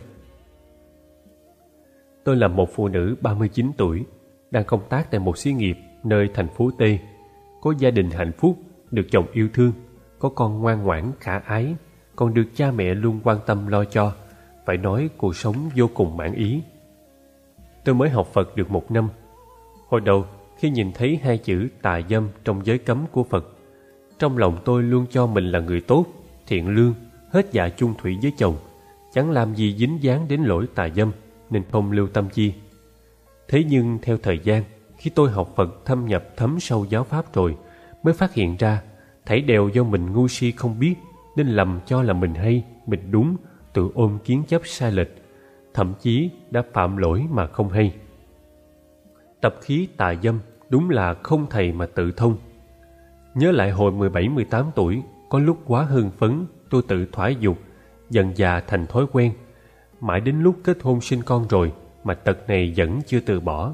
Tôi là một phụ nữ 39 tuổi, đang công tác tại một xí nghiệp nơi thành phố T. Có gia đình hạnh phúc, được chồng yêu thương, có con ngoan ngoãn khả ái, còn được cha mẹ luôn quan tâm lo cho. Phải nói cuộc sống vô cùng mãn ý. Tôi mới học Phật được 1 năm. Hồi đầu, khi nhìn thấy 2 chữ tà dâm trong giới cấm của Phật, trong lòng tôi luôn cho mình là người tốt, thiện lương, hết dạ chung thủy với chồng, chẳng làm gì dính dáng đến lỗi tà dâm, nên không lưu tâm chi. Thế nhưng theo thời gian, khi tôi học Phật thâm nhập thấm sâu giáo pháp rồi, mới phát hiện ra thảy đều do mình ngu si không biết, nên lầm cho là mình hay, mình đúng, tự ôm kiến chấp sai lệch, thậm chí đã phạm lỗi mà không hay. Tập khí tà dâm đúng là không thầy mà tự thông. Nhớ lại hồi 17-18 tuổi, có lúc quá hưng phấn, tôi tự thỏa dục, dần dà thành thói quen. Mãi đến lúc kết hôn sinh con rồi mà tật này vẫn chưa từ bỏ.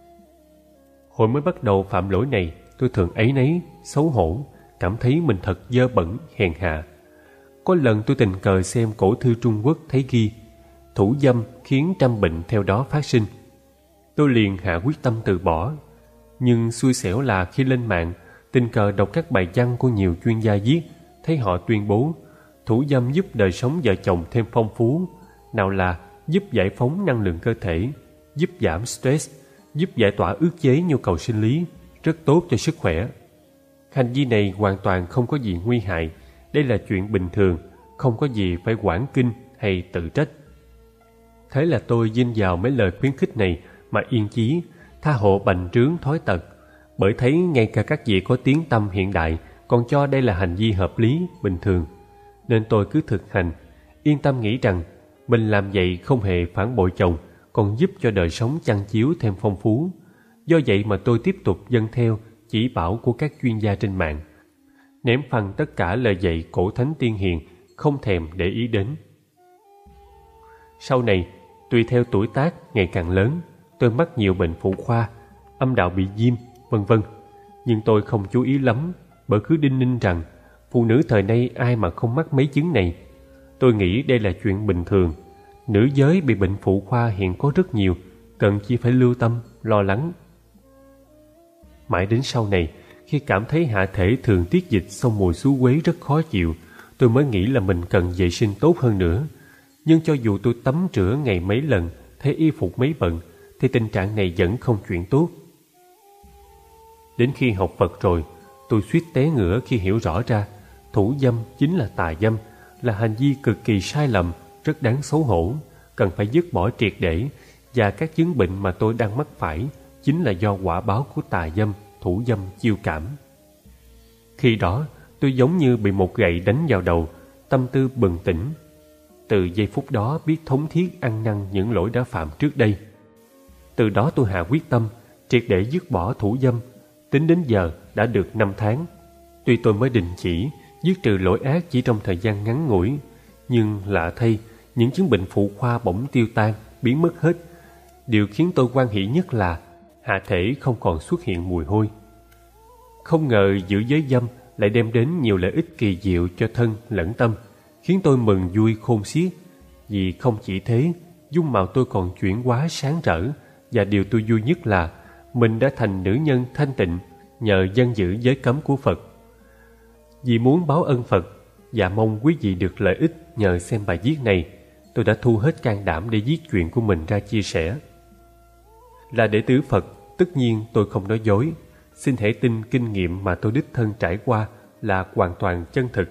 Hồi mới bắt đầu phạm lỗi này, tôi thường áy náy, xấu hổ, cảm thấy mình thật dơ bẩn, hèn hạ. Có lần tôi tình cờ xem cổ thư Trung Quốc thấy ghi thủ dâm khiến trăm bệnh theo đó phát sinh. Tôi liền hạ quyết tâm từ bỏ. Nhưng xui xẻo là khi lên mạng, tình cờ đọc các bài văn của nhiều chuyên gia viết, thấy họ tuyên bố thủ dâm giúp đời sống vợ chồng thêm phong phú. Nào là giúp giải phóng năng lượng cơ thể, giúp giảm stress, giúp giải tỏa ức chế nhu cầu sinh lý, rất tốt cho sức khỏe. Hành vi này hoàn toàn không có gì nguy hại. Đây là chuyện bình thường, không có gì phải hoảng kinh hay tự trách. Thế là tôi vin vào mấy lời khuyến khích này mà yên chí, tha hộ bành trướng thói tật. Bởi thấy ngay cả các vị có tiếng tăm hiện đại còn cho đây là hành vi hợp lý, bình thường. Nên tôi cứ thực hành, yên tâm nghĩ rằng mình làm vậy không hề phản bội chồng, còn giúp cho đời sống chăn chiếu thêm phong phú. Do vậy mà tôi tiếp tục dâng theo chỉ bảo của các chuyên gia trên mạng, ném phăng tất cả lời dạy cổ thánh tiên hiền, không thèm để ý đến. Sau này, tùy theo tuổi tác ngày càng lớn, tôi mắc nhiều bệnh phụ khoa, âm đạo bị viêm, vân vân. Nhưng tôi không chú ý lắm, bởi cứ đinh ninh rằng phụ nữ thời nay ai mà không mắc mấy chứng này. Tôi nghĩ đây là chuyện bình thường. Nữ giới bị bệnh phụ khoa hiện có rất nhiều, cần chỉ phải lưu tâm, lo lắng. Mãi đến sau này, khi cảm thấy hạ thể thường tiết dịch sau mùi xú uế rất khó chịu, tôi mới nghĩ là mình cần vệ sinh tốt hơn nữa. Nhưng cho dù tôi tắm rửa ngày mấy lần, thay y phục mấy bận, thì tình trạng này vẫn không chuyển tốt. Đến khi học Phật rồi, tôi suýt té ngửa khi hiểu rõ ra thủ dâm chính là tà dâm, là hành vi cực kỳ sai lầm, rất đáng xấu hổ, cần phải dứt bỏ triệt để, và các chứng bệnh mà tôi đang mắc phải chính là do quả báo của tà dâm, thủ dâm chiêu cảm. Khi đó, tôi giống như bị một gậy đánh vào đầu, tâm tư bừng tỉnh. Từ giây phút đó biết thống thiết ăn năn những lỗi đã phạm trước đây. Từ đó tôi hạ quyết tâm, triệt để dứt bỏ thủ dâm. Tính đến giờ đã được 5 tháng. Tuy tôi mới đình chỉ, dứt trừ lỗi ác chỉ trong thời gian ngắn ngủi, nhưng lạ thay, những chứng bệnh phụ khoa bỗng tiêu tan, biến mất hết. Điều khiến tôi hoan hỉ nhất là hạ thể không còn xuất hiện mùi hôi. Không ngờ giữ giới dâm lại đem đến nhiều lợi ích kỳ diệu cho thân lẫn tâm, khiến tôi mừng vui khôn xiết. Vì không chỉ thế, dung mạo tôi còn chuyển hóa sáng rỡ, và điều tôi vui nhất là mình đã thành nữ nhân thanh tịnh nhờ dân giữ giới cấm của Phật. Vì muốn báo ân Phật và mong quý vị được lợi ích nhờ xem bài viết này, tôi đã thu hết can đảm để viết chuyện của mình ra chia sẻ. Là đệ tử Phật, tất nhiên tôi không nói dối. Xin hãy tin kinh nghiệm mà tôi đích thân trải qua là hoàn toàn chân thực.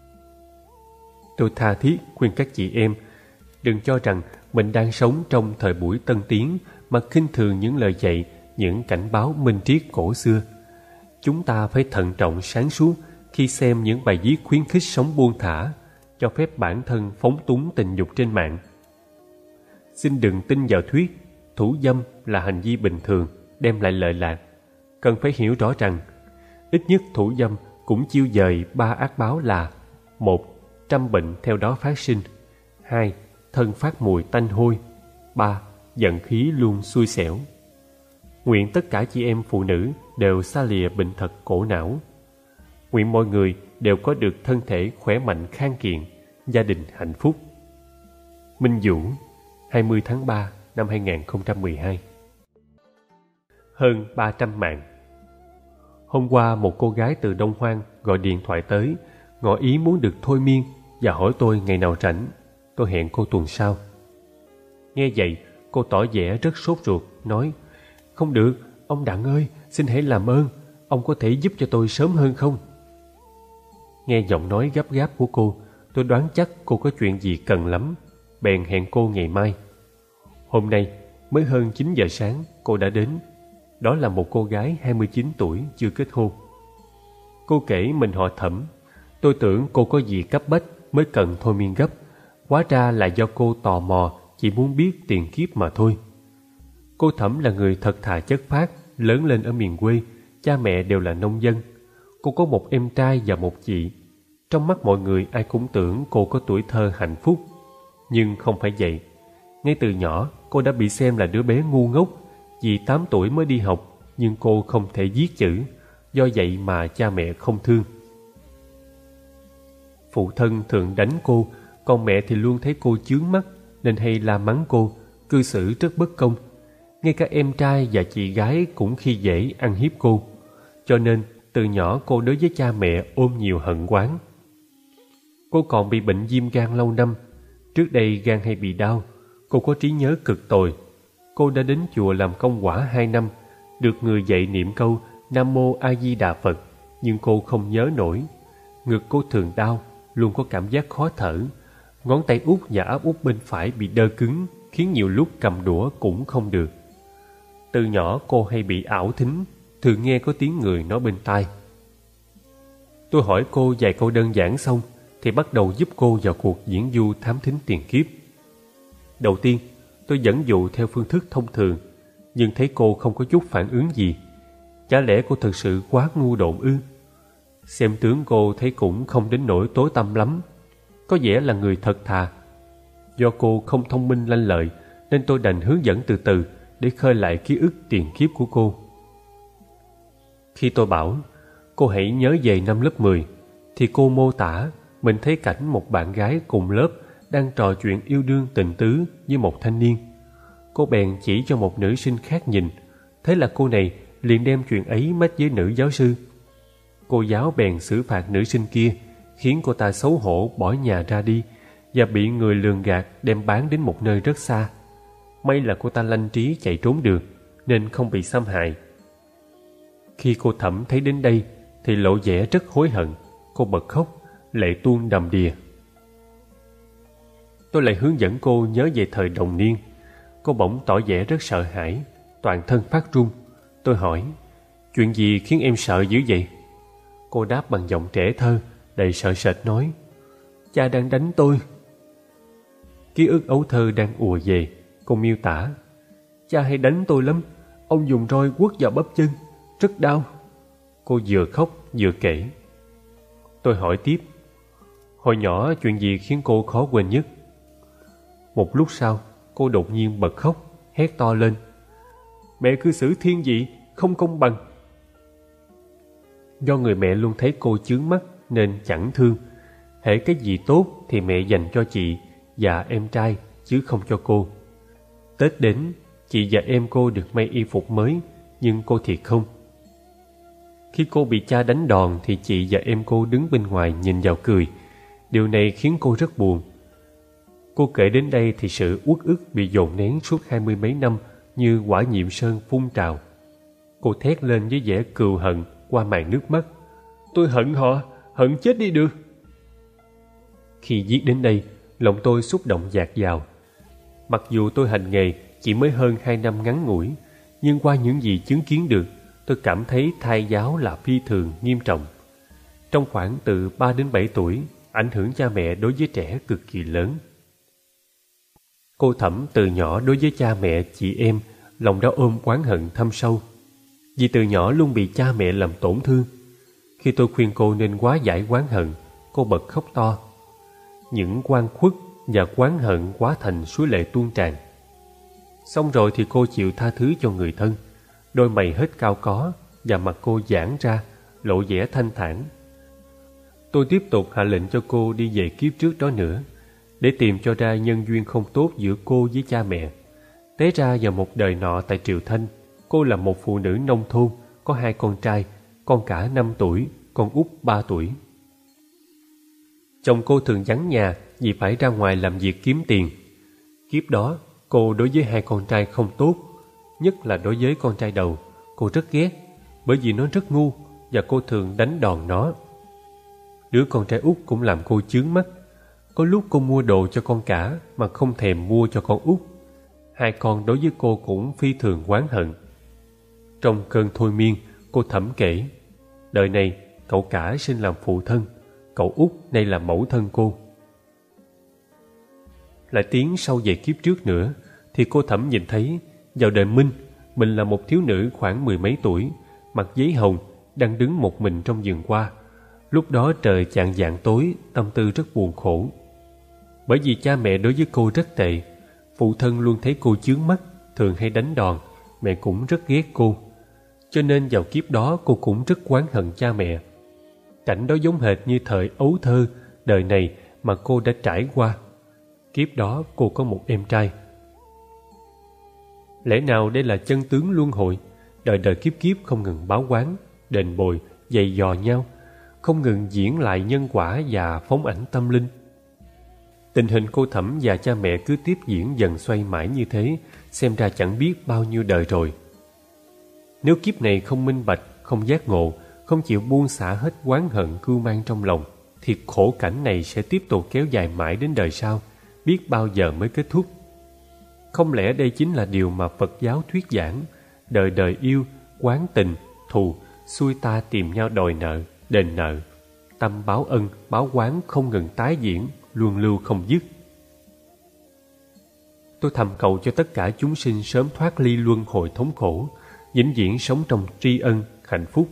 Tôi tha thiết khuyên các chị em đừng cho rằng mình đang sống trong thời buổi tân tiến mà khinh thường những lời dạy, những cảnh báo minh triết cổ xưa. Chúng ta phải thận trọng sáng suốt khi xem những bài viết khuyến khích sống buông thả, cho phép bản thân phóng túng tình dục trên mạng. Xin đừng tin vào thuyết thủ dâm là hành vi bình thường, đem lại lợi lạc. Cần phải hiểu rõ rằng, ít nhất thủ dâm cũng chiêu dời 3 ác báo là: 1. Trăm bệnh theo đó phát sinh. 2. Thân phát mùi tanh hôi. 3. Giận khí luôn xui xẻo. Nguyện tất cả chị em phụ nữ đều xa lìa bệnh tật cổ não. Nguyện mọi người đều có được thân thể khỏe mạnh khang kiện, gia đình hạnh phúc. Minh Vũ, 20 tháng 3 năm 2012. Hơn 300 mạng. Hôm qua một cô gái từ Đông Hoang gọi điện thoại tới, ngỏ ý muốn được thôi miên và hỏi tôi ngày nào rảnh. Tôi hẹn cô tuần sau. Nghe vậy, cô tỏ vẻ rất sốt ruột, nói: Không được, ông Đặng ơi, xin hãy làm ơn, ông có thể giúp cho tôi sớm hơn không? Nghe giọng nói gấp gáp của cô, tôi đoán chắc cô có chuyện gì cần lắm, bèn hẹn cô ngày mai. Hôm nay, mới hơn 9 giờ sáng, cô đã đến. Đó là một cô gái 29 tuổi chưa kết hôn. Cô kể mình họ Thẩm. Tôi tưởng cô có gì cấp bách mới cần thôi miên gấp. Hóa ra là do cô tò mò, chỉ muốn biết tiền kiếp mà thôi. Cô Thẩm là người thật thà chất phác, lớn lên ở miền quê, cha mẹ đều là nông dân. Cô có một em trai và một chị. Trong mắt mọi người ai cũng tưởng cô có tuổi thơ hạnh phúc. Nhưng không phải vậy. Ngay từ nhỏ, cô đã bị xem là đứa bé ngu ngốc. Vì 8 tuổi mới đi học, nhưng cô không thể viết chữ. Do vậy mà cha mẹ không thương. Phụ thân thường đánh cô, còn mẹ thì luôn thấy cô chướng mắt, nên hay la mắng cô, cư xử rất bất công. Ngay cả em trai và chị gái cũng khi dễ ăn hiếp cô. Cho nên từ nhỏ cô đối với cha mẹ ôm nhiều hận oán. Cô còn bị bệnh viêm gan lâu năm. Trước đây gan hay bị đau. Cô có trí nhớ cực tồi. Cô đã đến chùa làm công quả 2 năm, được người dạy niệm câu Nam Mô A Di Đà Phật, nhưng cô không nhớ nổi. Ngực cô thường đau, luôn có cảm giác khó thở. Ngón tay út và áp út bên phải bị đơ cứng, khiến nhiều lúc cầm đũa cũng không được. Từ nhỏ cô hay bị ảo thính, thường nghe có tiếng người nói bên tai. Tôi hỏi cô vài câu đơn giản xong, thì bắt đầu giúp cô vào cuộc diễn du thám thính tiền kiếp. Đầu tiên, tôi dẫn dụ theo phương thức thông thường, nhưng thấy cô không có chút phản ứng gì. Chả lẽ cô thực sự quá ngu độn ư? Xem tướng cô thấy cũng không đến nỗi tối tăm lắm, có vẻ là người thật thà. Do cô không thông minh lanh lợi, nên tôi đành hướng dẫn từ từ để khơi lại ký ức tiền kiếp của cô. Khi tôi bảo cô hãy nhớ về năm lớp 10, thì cô mô tả mình thấy cảnh một bạn gái cùng lớp đang trò chuyện yêu đương tình tứ với một thanh niên. Cô bèn chỉ cho một nữ sinh khác nhìn. Thế là cô này liền đem chuyện ấy mách với nữ giáo sư. Cô giáo bèn xử phạt nữ sinh kia, khiến cô ta xấu hổ bỏ nhà ra đi và bị người lường gạt đem bán đến một nơi rất xa. May là cô ta lanh trí chạy trốn được, nên không bị xâm hại. Khi cô Thẩm thấy đến đây thì lộ vẻ rất hối hận. Cô bật khóc, lệ tuôn đầm đìa. Tôi lại hướng dẫn cô nhớ về thời đồng niên. Cô bỗng tỏ vẻ rất sợ hãi, toàn thân phát run. Tôi hỏi, chuyện gì khiến em sợ dữ vậy? Cô đáp bằng giọng trẻ thơ, đầy sợ sệt nói, cha đang đánh tôi. Ký ức ấu thơ đang ùa về. Cô miêu tả, cha hay đánh tôi lắm, ông dùng roi quất vào bắp chân, rất đau. Cô vừa khóc vừa kể. Tôi hỏi tiếp, hồi nhỏ chuyện gì khiến cô khó quên nhất? Một lúc sau, cô đột nhiên bật khóc, hét to lên, mẹ cư xử thiên vị, không công bằng. Do người mẹ luôn thấy cô chướng mắt nên chẳng thương. Hễ cái gì tốt thì mẹ dành cho chị và em trai, chứ không cho cô. Tết đến, chị và em cô được may y phục mới, nhưng cô thì không. Khi cô bị cha đánh đòn thì chị và em cô đứng bên ngoài nhìn vào cười. Điều này khiến cô rất buồn. Cô kể đến đây thì sự uất ức bị dồn nén suốt 20 mấy năm như quả nhiệm sơn phun trào. Cô thét lên với vẻ cừu hận qua màn nước mắt, tôi hận họ, hận chết đi được. Khi viết đến đây, lòng tôi xúc động dạt dào. Mặc dù tôi hành nghề chỉ mới hơn 2 năm ngắn ngủi, nhưng qua những gì chứng kiến được, tôi cảm thấy thai giáo là phi thường nghiêm trọng. Trong khoảng từ 3 đến 7 tuổi, ảnh hưởng cha mẹ đối với trẻ cực kỳ lớn. Cô Thẩm từ nhỏ đối với cha mẹ, chị em, lòng đã ôm oán hận thâm sâu. Vì từ nhỏ luôn bị cha mẹ làm tổn thương. Khi tôi khuyên cô nên hóa giải oán hận, cô bật khóc to. Những oan khuất và oán hận hóa thành suối lệ tuôn tràn. Xong rồi thì cô chịu tha thứ cho người thân. Đôi mày hết cao có và mặt cô giãn ra, lộ vẻ thanh thản. Tôi tiếp tục hạ lệnh cho cô đi về kiếp trước đó nữa, để tìm cho ra nhân duyên không tốt giữa cô với cha mẹ. Té ra vào một đời nọ tại Triều Thanh, cô là một phụ nữ nông thôn, có 2 con trai, con cả 5 tuổi, con út 3 tuổi. Chồng cô thường vắng nhà vì phải ra ngoài làm việc kiếm tiền. Kiếp đó, cô đối với 2 con trai không tốt, nhất là đối với con trai đầu. Cô rất ghét, bởi vì nó rất ngu và cô thường đánh đòn nó. Đứa con trai út cũng làm cô chướng mắt. Có lúc cô mua đồ cho con cả mà không thèm mua cho con út. 2 con đối với cô cũng phi thường oán hận. Trong cơn thôi miên, cô Thẩm kể, đời này cậu cả sinh làm phụ thân, cậu út nay là mẫu thân cô. Lại tiến sâu về kiếp trước nữa, thì cô Thẩm nhìn thấy vào đời Minh, mình là một thiếu nữ khoảng 10 mấy tuổi, mặc giấy hồng, đang đứng một mình trong vườn hoa. Lúc đó trời chạng vạng tối, tâm tư rất buồn khổ. Bởi vì cha mẹ đối với cô rất tệ, phụ thân luôn thấy cô chướng mắt, thường hay đánh đòn, mẹ cũng rất ghét cô. Cho nên vào kiếp đó cô cũng rất oán hận cha mẹ. Cảnh đó giống hệt như thời ấu thơ, đời này mà cô đã trải qua. Kiếp đó cô có một em trai. Lẽ nào đây là chân tướng luân hồi, đời đời kiếp kiếp không ngừng báo oán, đền bồi, giày dò nhau, không ngừng diễn lại nhân quả và phóng ảnh tâm linh. Tình hình cô Thẩm và cha mẹ cứ tiếp diễn dần xoay mãi như thế, xem ra chẳng biết bao nhiêu đời rồi. Nếu kiếp này không minh bạch, không giác ngộ, không chịu buông xả hết oán hận cưu mang trong lòng, thì khổ cảnh này sẽ tiếp tục kéo dài mãi đến đời sau, biết bao giờ mới kết thúc. Không lẽ đây chính là điều mà Phật giáo thuyết giảng, đời đời yêu, oán tình, thù, xuôi ta tìm nhau đòi nợ, đền nợ, tâm báo ân, báo oán không ngừng tái diễn, luân lưu không dứt. Tôi thầm cầu cho tất cả chúng sinh sớm thoát ly luân hồi thống khổ, vĩnh viễn sống trong tri ân, hạnh phúc.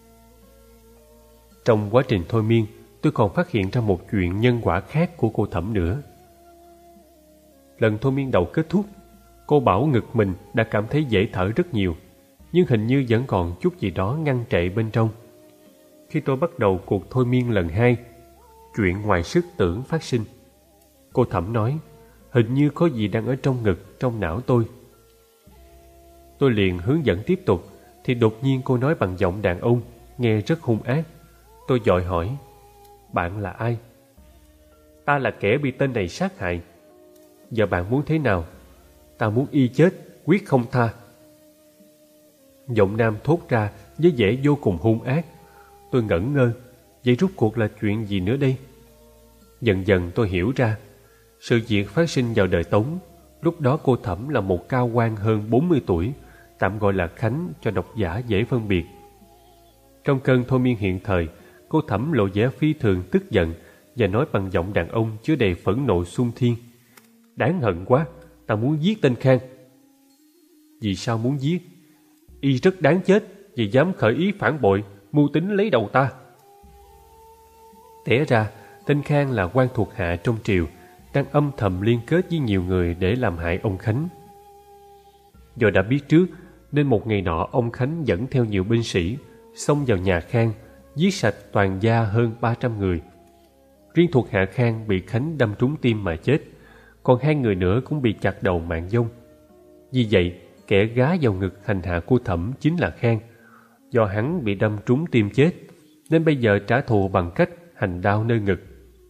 Trong quá trình thôi miên, tôi còn phát hiện ra một chuyện nhân quả khác của cô Thẩm nữa. Lần thôi miên đầu kết thúc, cô bảo ngực mình đã cảm thấy dễ thở rất nhiều, nhưng hình như vẫn còn chút gì đó ngăn trệ bên trong. Khi tôi bắt đầu cuộc thôi miên lần 2, chuyện ngoài sức tưởng phát sinh. Cô Thẩm nói, hình như có gì đang ở trong ngực, trong não tôi. Tôi liền hướng dẫn tiếp tục, thì đột nhiên cô nói bằng giọng đàn ông, nghe rất hung ác. Tôi vội hỏi, bạn là ai? Ta là kẻ bị tên này sát hại. Giờ bạn muốn thế nào? Ta muốn y chết, quyết không tha. Giọng nam thốt ra với vẻ vô cùng hung ác. Tôi ngẩn ngơ, vậy rốt cuộc là chuyện gì nữa đây? Dần dần tôi hiểu ra, sự việc phát sinh vào đời Tống. Lúc đó cô Thẩm là một cao quan hơn 40 tuổi, tạm gọi là Khánh cho độc giả dễ phân biệt. Trong cơn thôi miên hiện thời, cô Thẩm lộ vẻ phi thường tức giận và nói bằng giọng đàn ông chứa đầy phẫn nộ xung thiên. Đáng hận quá, ta muốn giết tên Khang. Vì sao muốn giết? Y rất đáng chết vì dám khởi ý phản bội, mưu tính lấy đầu ta. Té ra, tên Khang là quan thuộc hạ trong triều, đang âm thầm liên kết với nhiều người để làm hại ông Khánh. Do đã biết trước, nên một ngày nọ ông Khánh dẫn theo nhiều binh sĩ, xông vào nhà Khang, giết sạch toàn gia hơn 300 người. Riêng thuộc hạ Khang bị Khánh đâm trúng tim mà chết, còn 2 người nữa cũng bị chặt đầu mạng vong. Vì vậy, kẻ gá vào ngực hành hạ cô Thẩm chính là Khang. Do hắn bị đâm trúng tim chết, nên bây giờ trả thù bằng cách hành đao nơi ngực.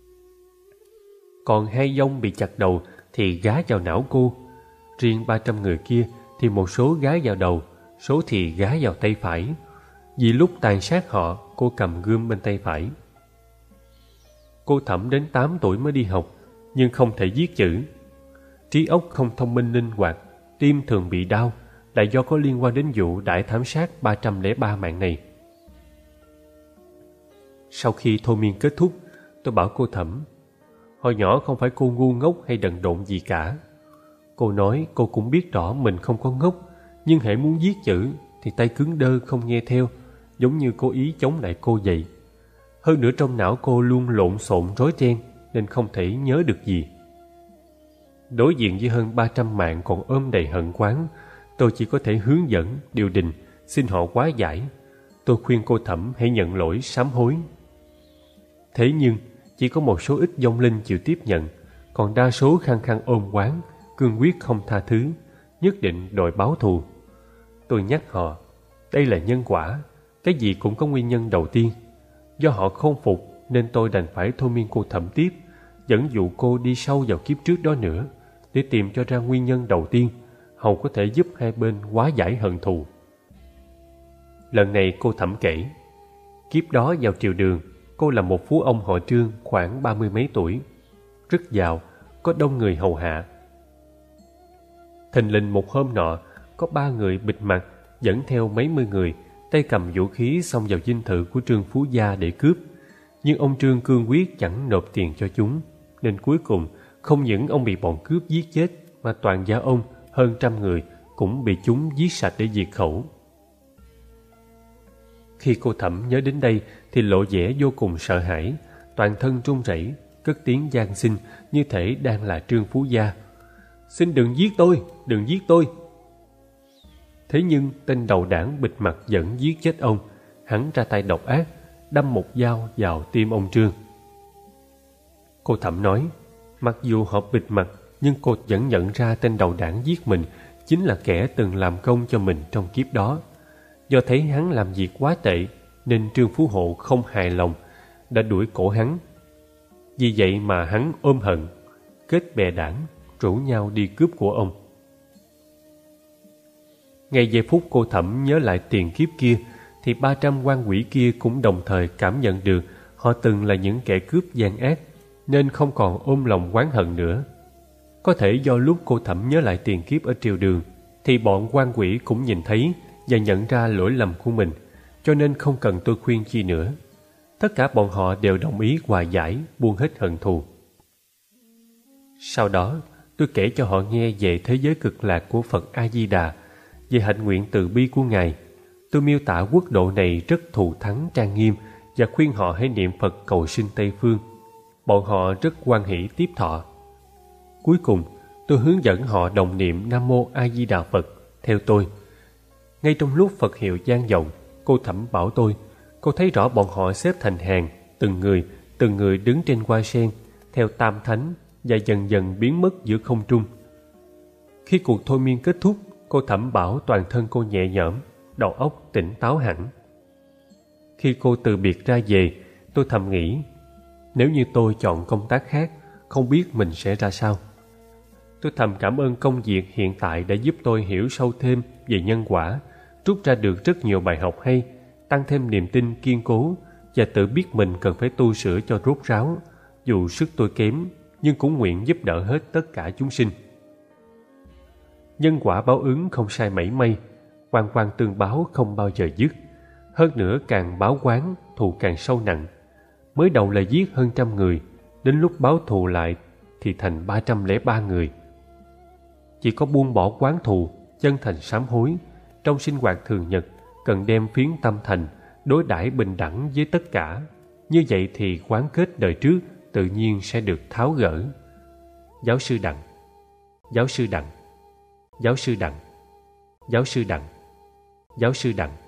Còn 2 vong bị chặt đầu thì gá vào não cô. Riêng 300 người kia thì một số gá vào đầu, số thì gá vào tay phải. Vì lúc tàn sát họ, cô cầm gươm bên tay phải. Cô Thẩm đến 8 tuổi mới đi học, nhưng không thể viết chữ. Trí óc không thông minh linh hoạt, tim thường bị đau là do có liên quan đến vụ đại thảm sát 303 mạng này. Sau khi thôi miên kết thúc, tôi bảo cô Thẩm, hồi nhỏ không phải cô ngu ngốc hay đần độn gì cả. Cô nói cô cũng biết rõ mình không có ngốc, nhưng hễ muốn viết chữ thì tay cứng đơ không nghe theo, giống như cố ý chống lại cô vậy. Hơn nữa trong não cô luôn lộn xộn rối ren nên không thể nhớ được gì. Đối diện với hơn 300 mạng còn ôm đầy hận oán, tôi chỉ có thể hướng dẫn, điều đình, xin họ hóa giải. Tôi khuyên cô Thẩm hãy nhận lỗi, sám hối. Thế nhưng chỉ có một số ít vong linh chịu tiếp nhận, còn đa số khăng khăng ôm oán, cương quyết không tha thứ, nhất định đòi báo thù. Tôi nhắc họ, đây là nhân quả, cái gì cũng có nguyên nhân đầu tiên. Do họ không phục nên tôi đành phải thôi miên cô Thẩm tiếp, dẫn dụ cô đi sâu vào kiếp trước đó nữa, để tìm cho ra nguyên nhân đầu tiên, hầu có thể giúp hai bên hóa giải hận thù. Lần này cô Thẩm kể, kiếp đó vào triều Đường, cô là một phú ông họ Trương khoảng 30 mấy tuổi, rất giàu, có đông người hầu hạ. Thình lình một hôm nọ, có 3 người bịt mặt dẫn theo mấy mươi người, tay cầm vũ khí xông vào dinh thự của Trương Phú Gia để cướp. Nhưng ông Trương cương quyết chẳng nộp tiền cho chúng, nên cuối cùng không những ông bị bọn cướp giết chết, mà toàn gia ông hơn 100 người cũng bị chúng giết sạch để diệt khẩu. Khi cô Thẩm nhớ đến đây thì lộ vẻ vô cùng sợ hãi, toàn thân run rẩy, cất tiếng van xin như thể đang là Trương Phú Gia. Xin đừng giết tôi, đừng giết tôi. Thế nhưng tên đầu đảng bịt mặt vẫn giết chết ông. Hắn ra tay độc ác, đâm một dao vào tim ông Trương. Cô Thẩm nói, mặc dù họ bịt mặt, nhưng cô vẫn nhận ra tên đầu đảng giết mình chính là kẻ từng làm công cho mình trong kiếp đó. Do thấy hắn làm việc quá tệ, nên Trương Phú Hộ không hài lòng, đã đuổi cổ hắn. Vì vậy mà hắn ôm hận, kết bè đảng, rủ nhau đi cướp của ông. Ngay giây phút cô Thẩm nhớ lại tiền kiếp kia, thì 300 quan quỷ kia cũng đồng thời cảm nhận được họ từng là những kẻ cướp gian ác, nên không còn ôm lòng oán hận nữa. Có thể do lúc cô Thẩm nhớ lại tiền kiếp ở triều Đường, thì bọn quan quỷ cũng nhìn thấy và nhận ra lỗi lầm của mình, cho nên không cần tôi khuyên chi nữa. Tất cả bọn họ đều đồng ý hòa giải, buông hết hận thù. Sau đó, tôi kể cho họ nghe về thế giới cực lạc của Phật A-di-đà, về hạnh nguyện từ bi của Ngài. Tôi miêu tả quốc độ này rất thù thắng trang nghiêm và khuyên họ hãy niệm Phật cầu sinh Tây Phương. Bọn họ rất hoan hỷ tiếp thọ. Cuối cùng, tôi hướng dẫn họ đồng niệm Nam Mô A Di Đà Phật theo tôi. Ngay trong lúc Phật hiệu vang vọng, cô Thẩm bảo tôi, cô thấy rõ bọn họ xếp thành hàng, từng người đứng trên hoa sen, theo tam thánh và dần dần biến mất giữa không trung. Khi cuộc thôi miên kết thúc, cô Thẩm bảo toàn thân cô nhẹ nhõm, đầu óc tỉnh táo hẳn. Khi cô từ biệt ra về, tôi thầm nghĩ, nếu như tôi chọn công tác khác, không biết mình sẽ ra sao. Tôi thầm cảm ơn công việc hiện tại đã giúp tôi hiểu sâu thêm về nhân quả, rút ra được rất nhiều bài học hay, tăng thêm niềm tin kiên cố và tự biết mình cần phải tu sửa cho rốt ráo. Dù sức tôi kém, nhưng cũng nguyện giúp đỡ hết tất cả chúng sinh. Nhân quả báo ứng không sai mảy may, oan oan tương báo không bao giờ dứt. Hơn nữa càng báo oán, thù càng sâu nặng. Mới đầu là giết hơn 100 người, đến lúc báo thù lại thì thành 303 người. Chỉ có buông bỏ oán thù, chân thành sám hối, trong sinh hoạt thường nhật cần đem phiến tâm thành, đối đãi bình đẳng với tất cả. Như vậy thì oán kết đời trước tự nhiên sẽ được tháo gỡ. Giáo sư Đặng, giáo sư Đặng, giáo sư Đặng, giáo sư Đặng, giáo sư Đặng.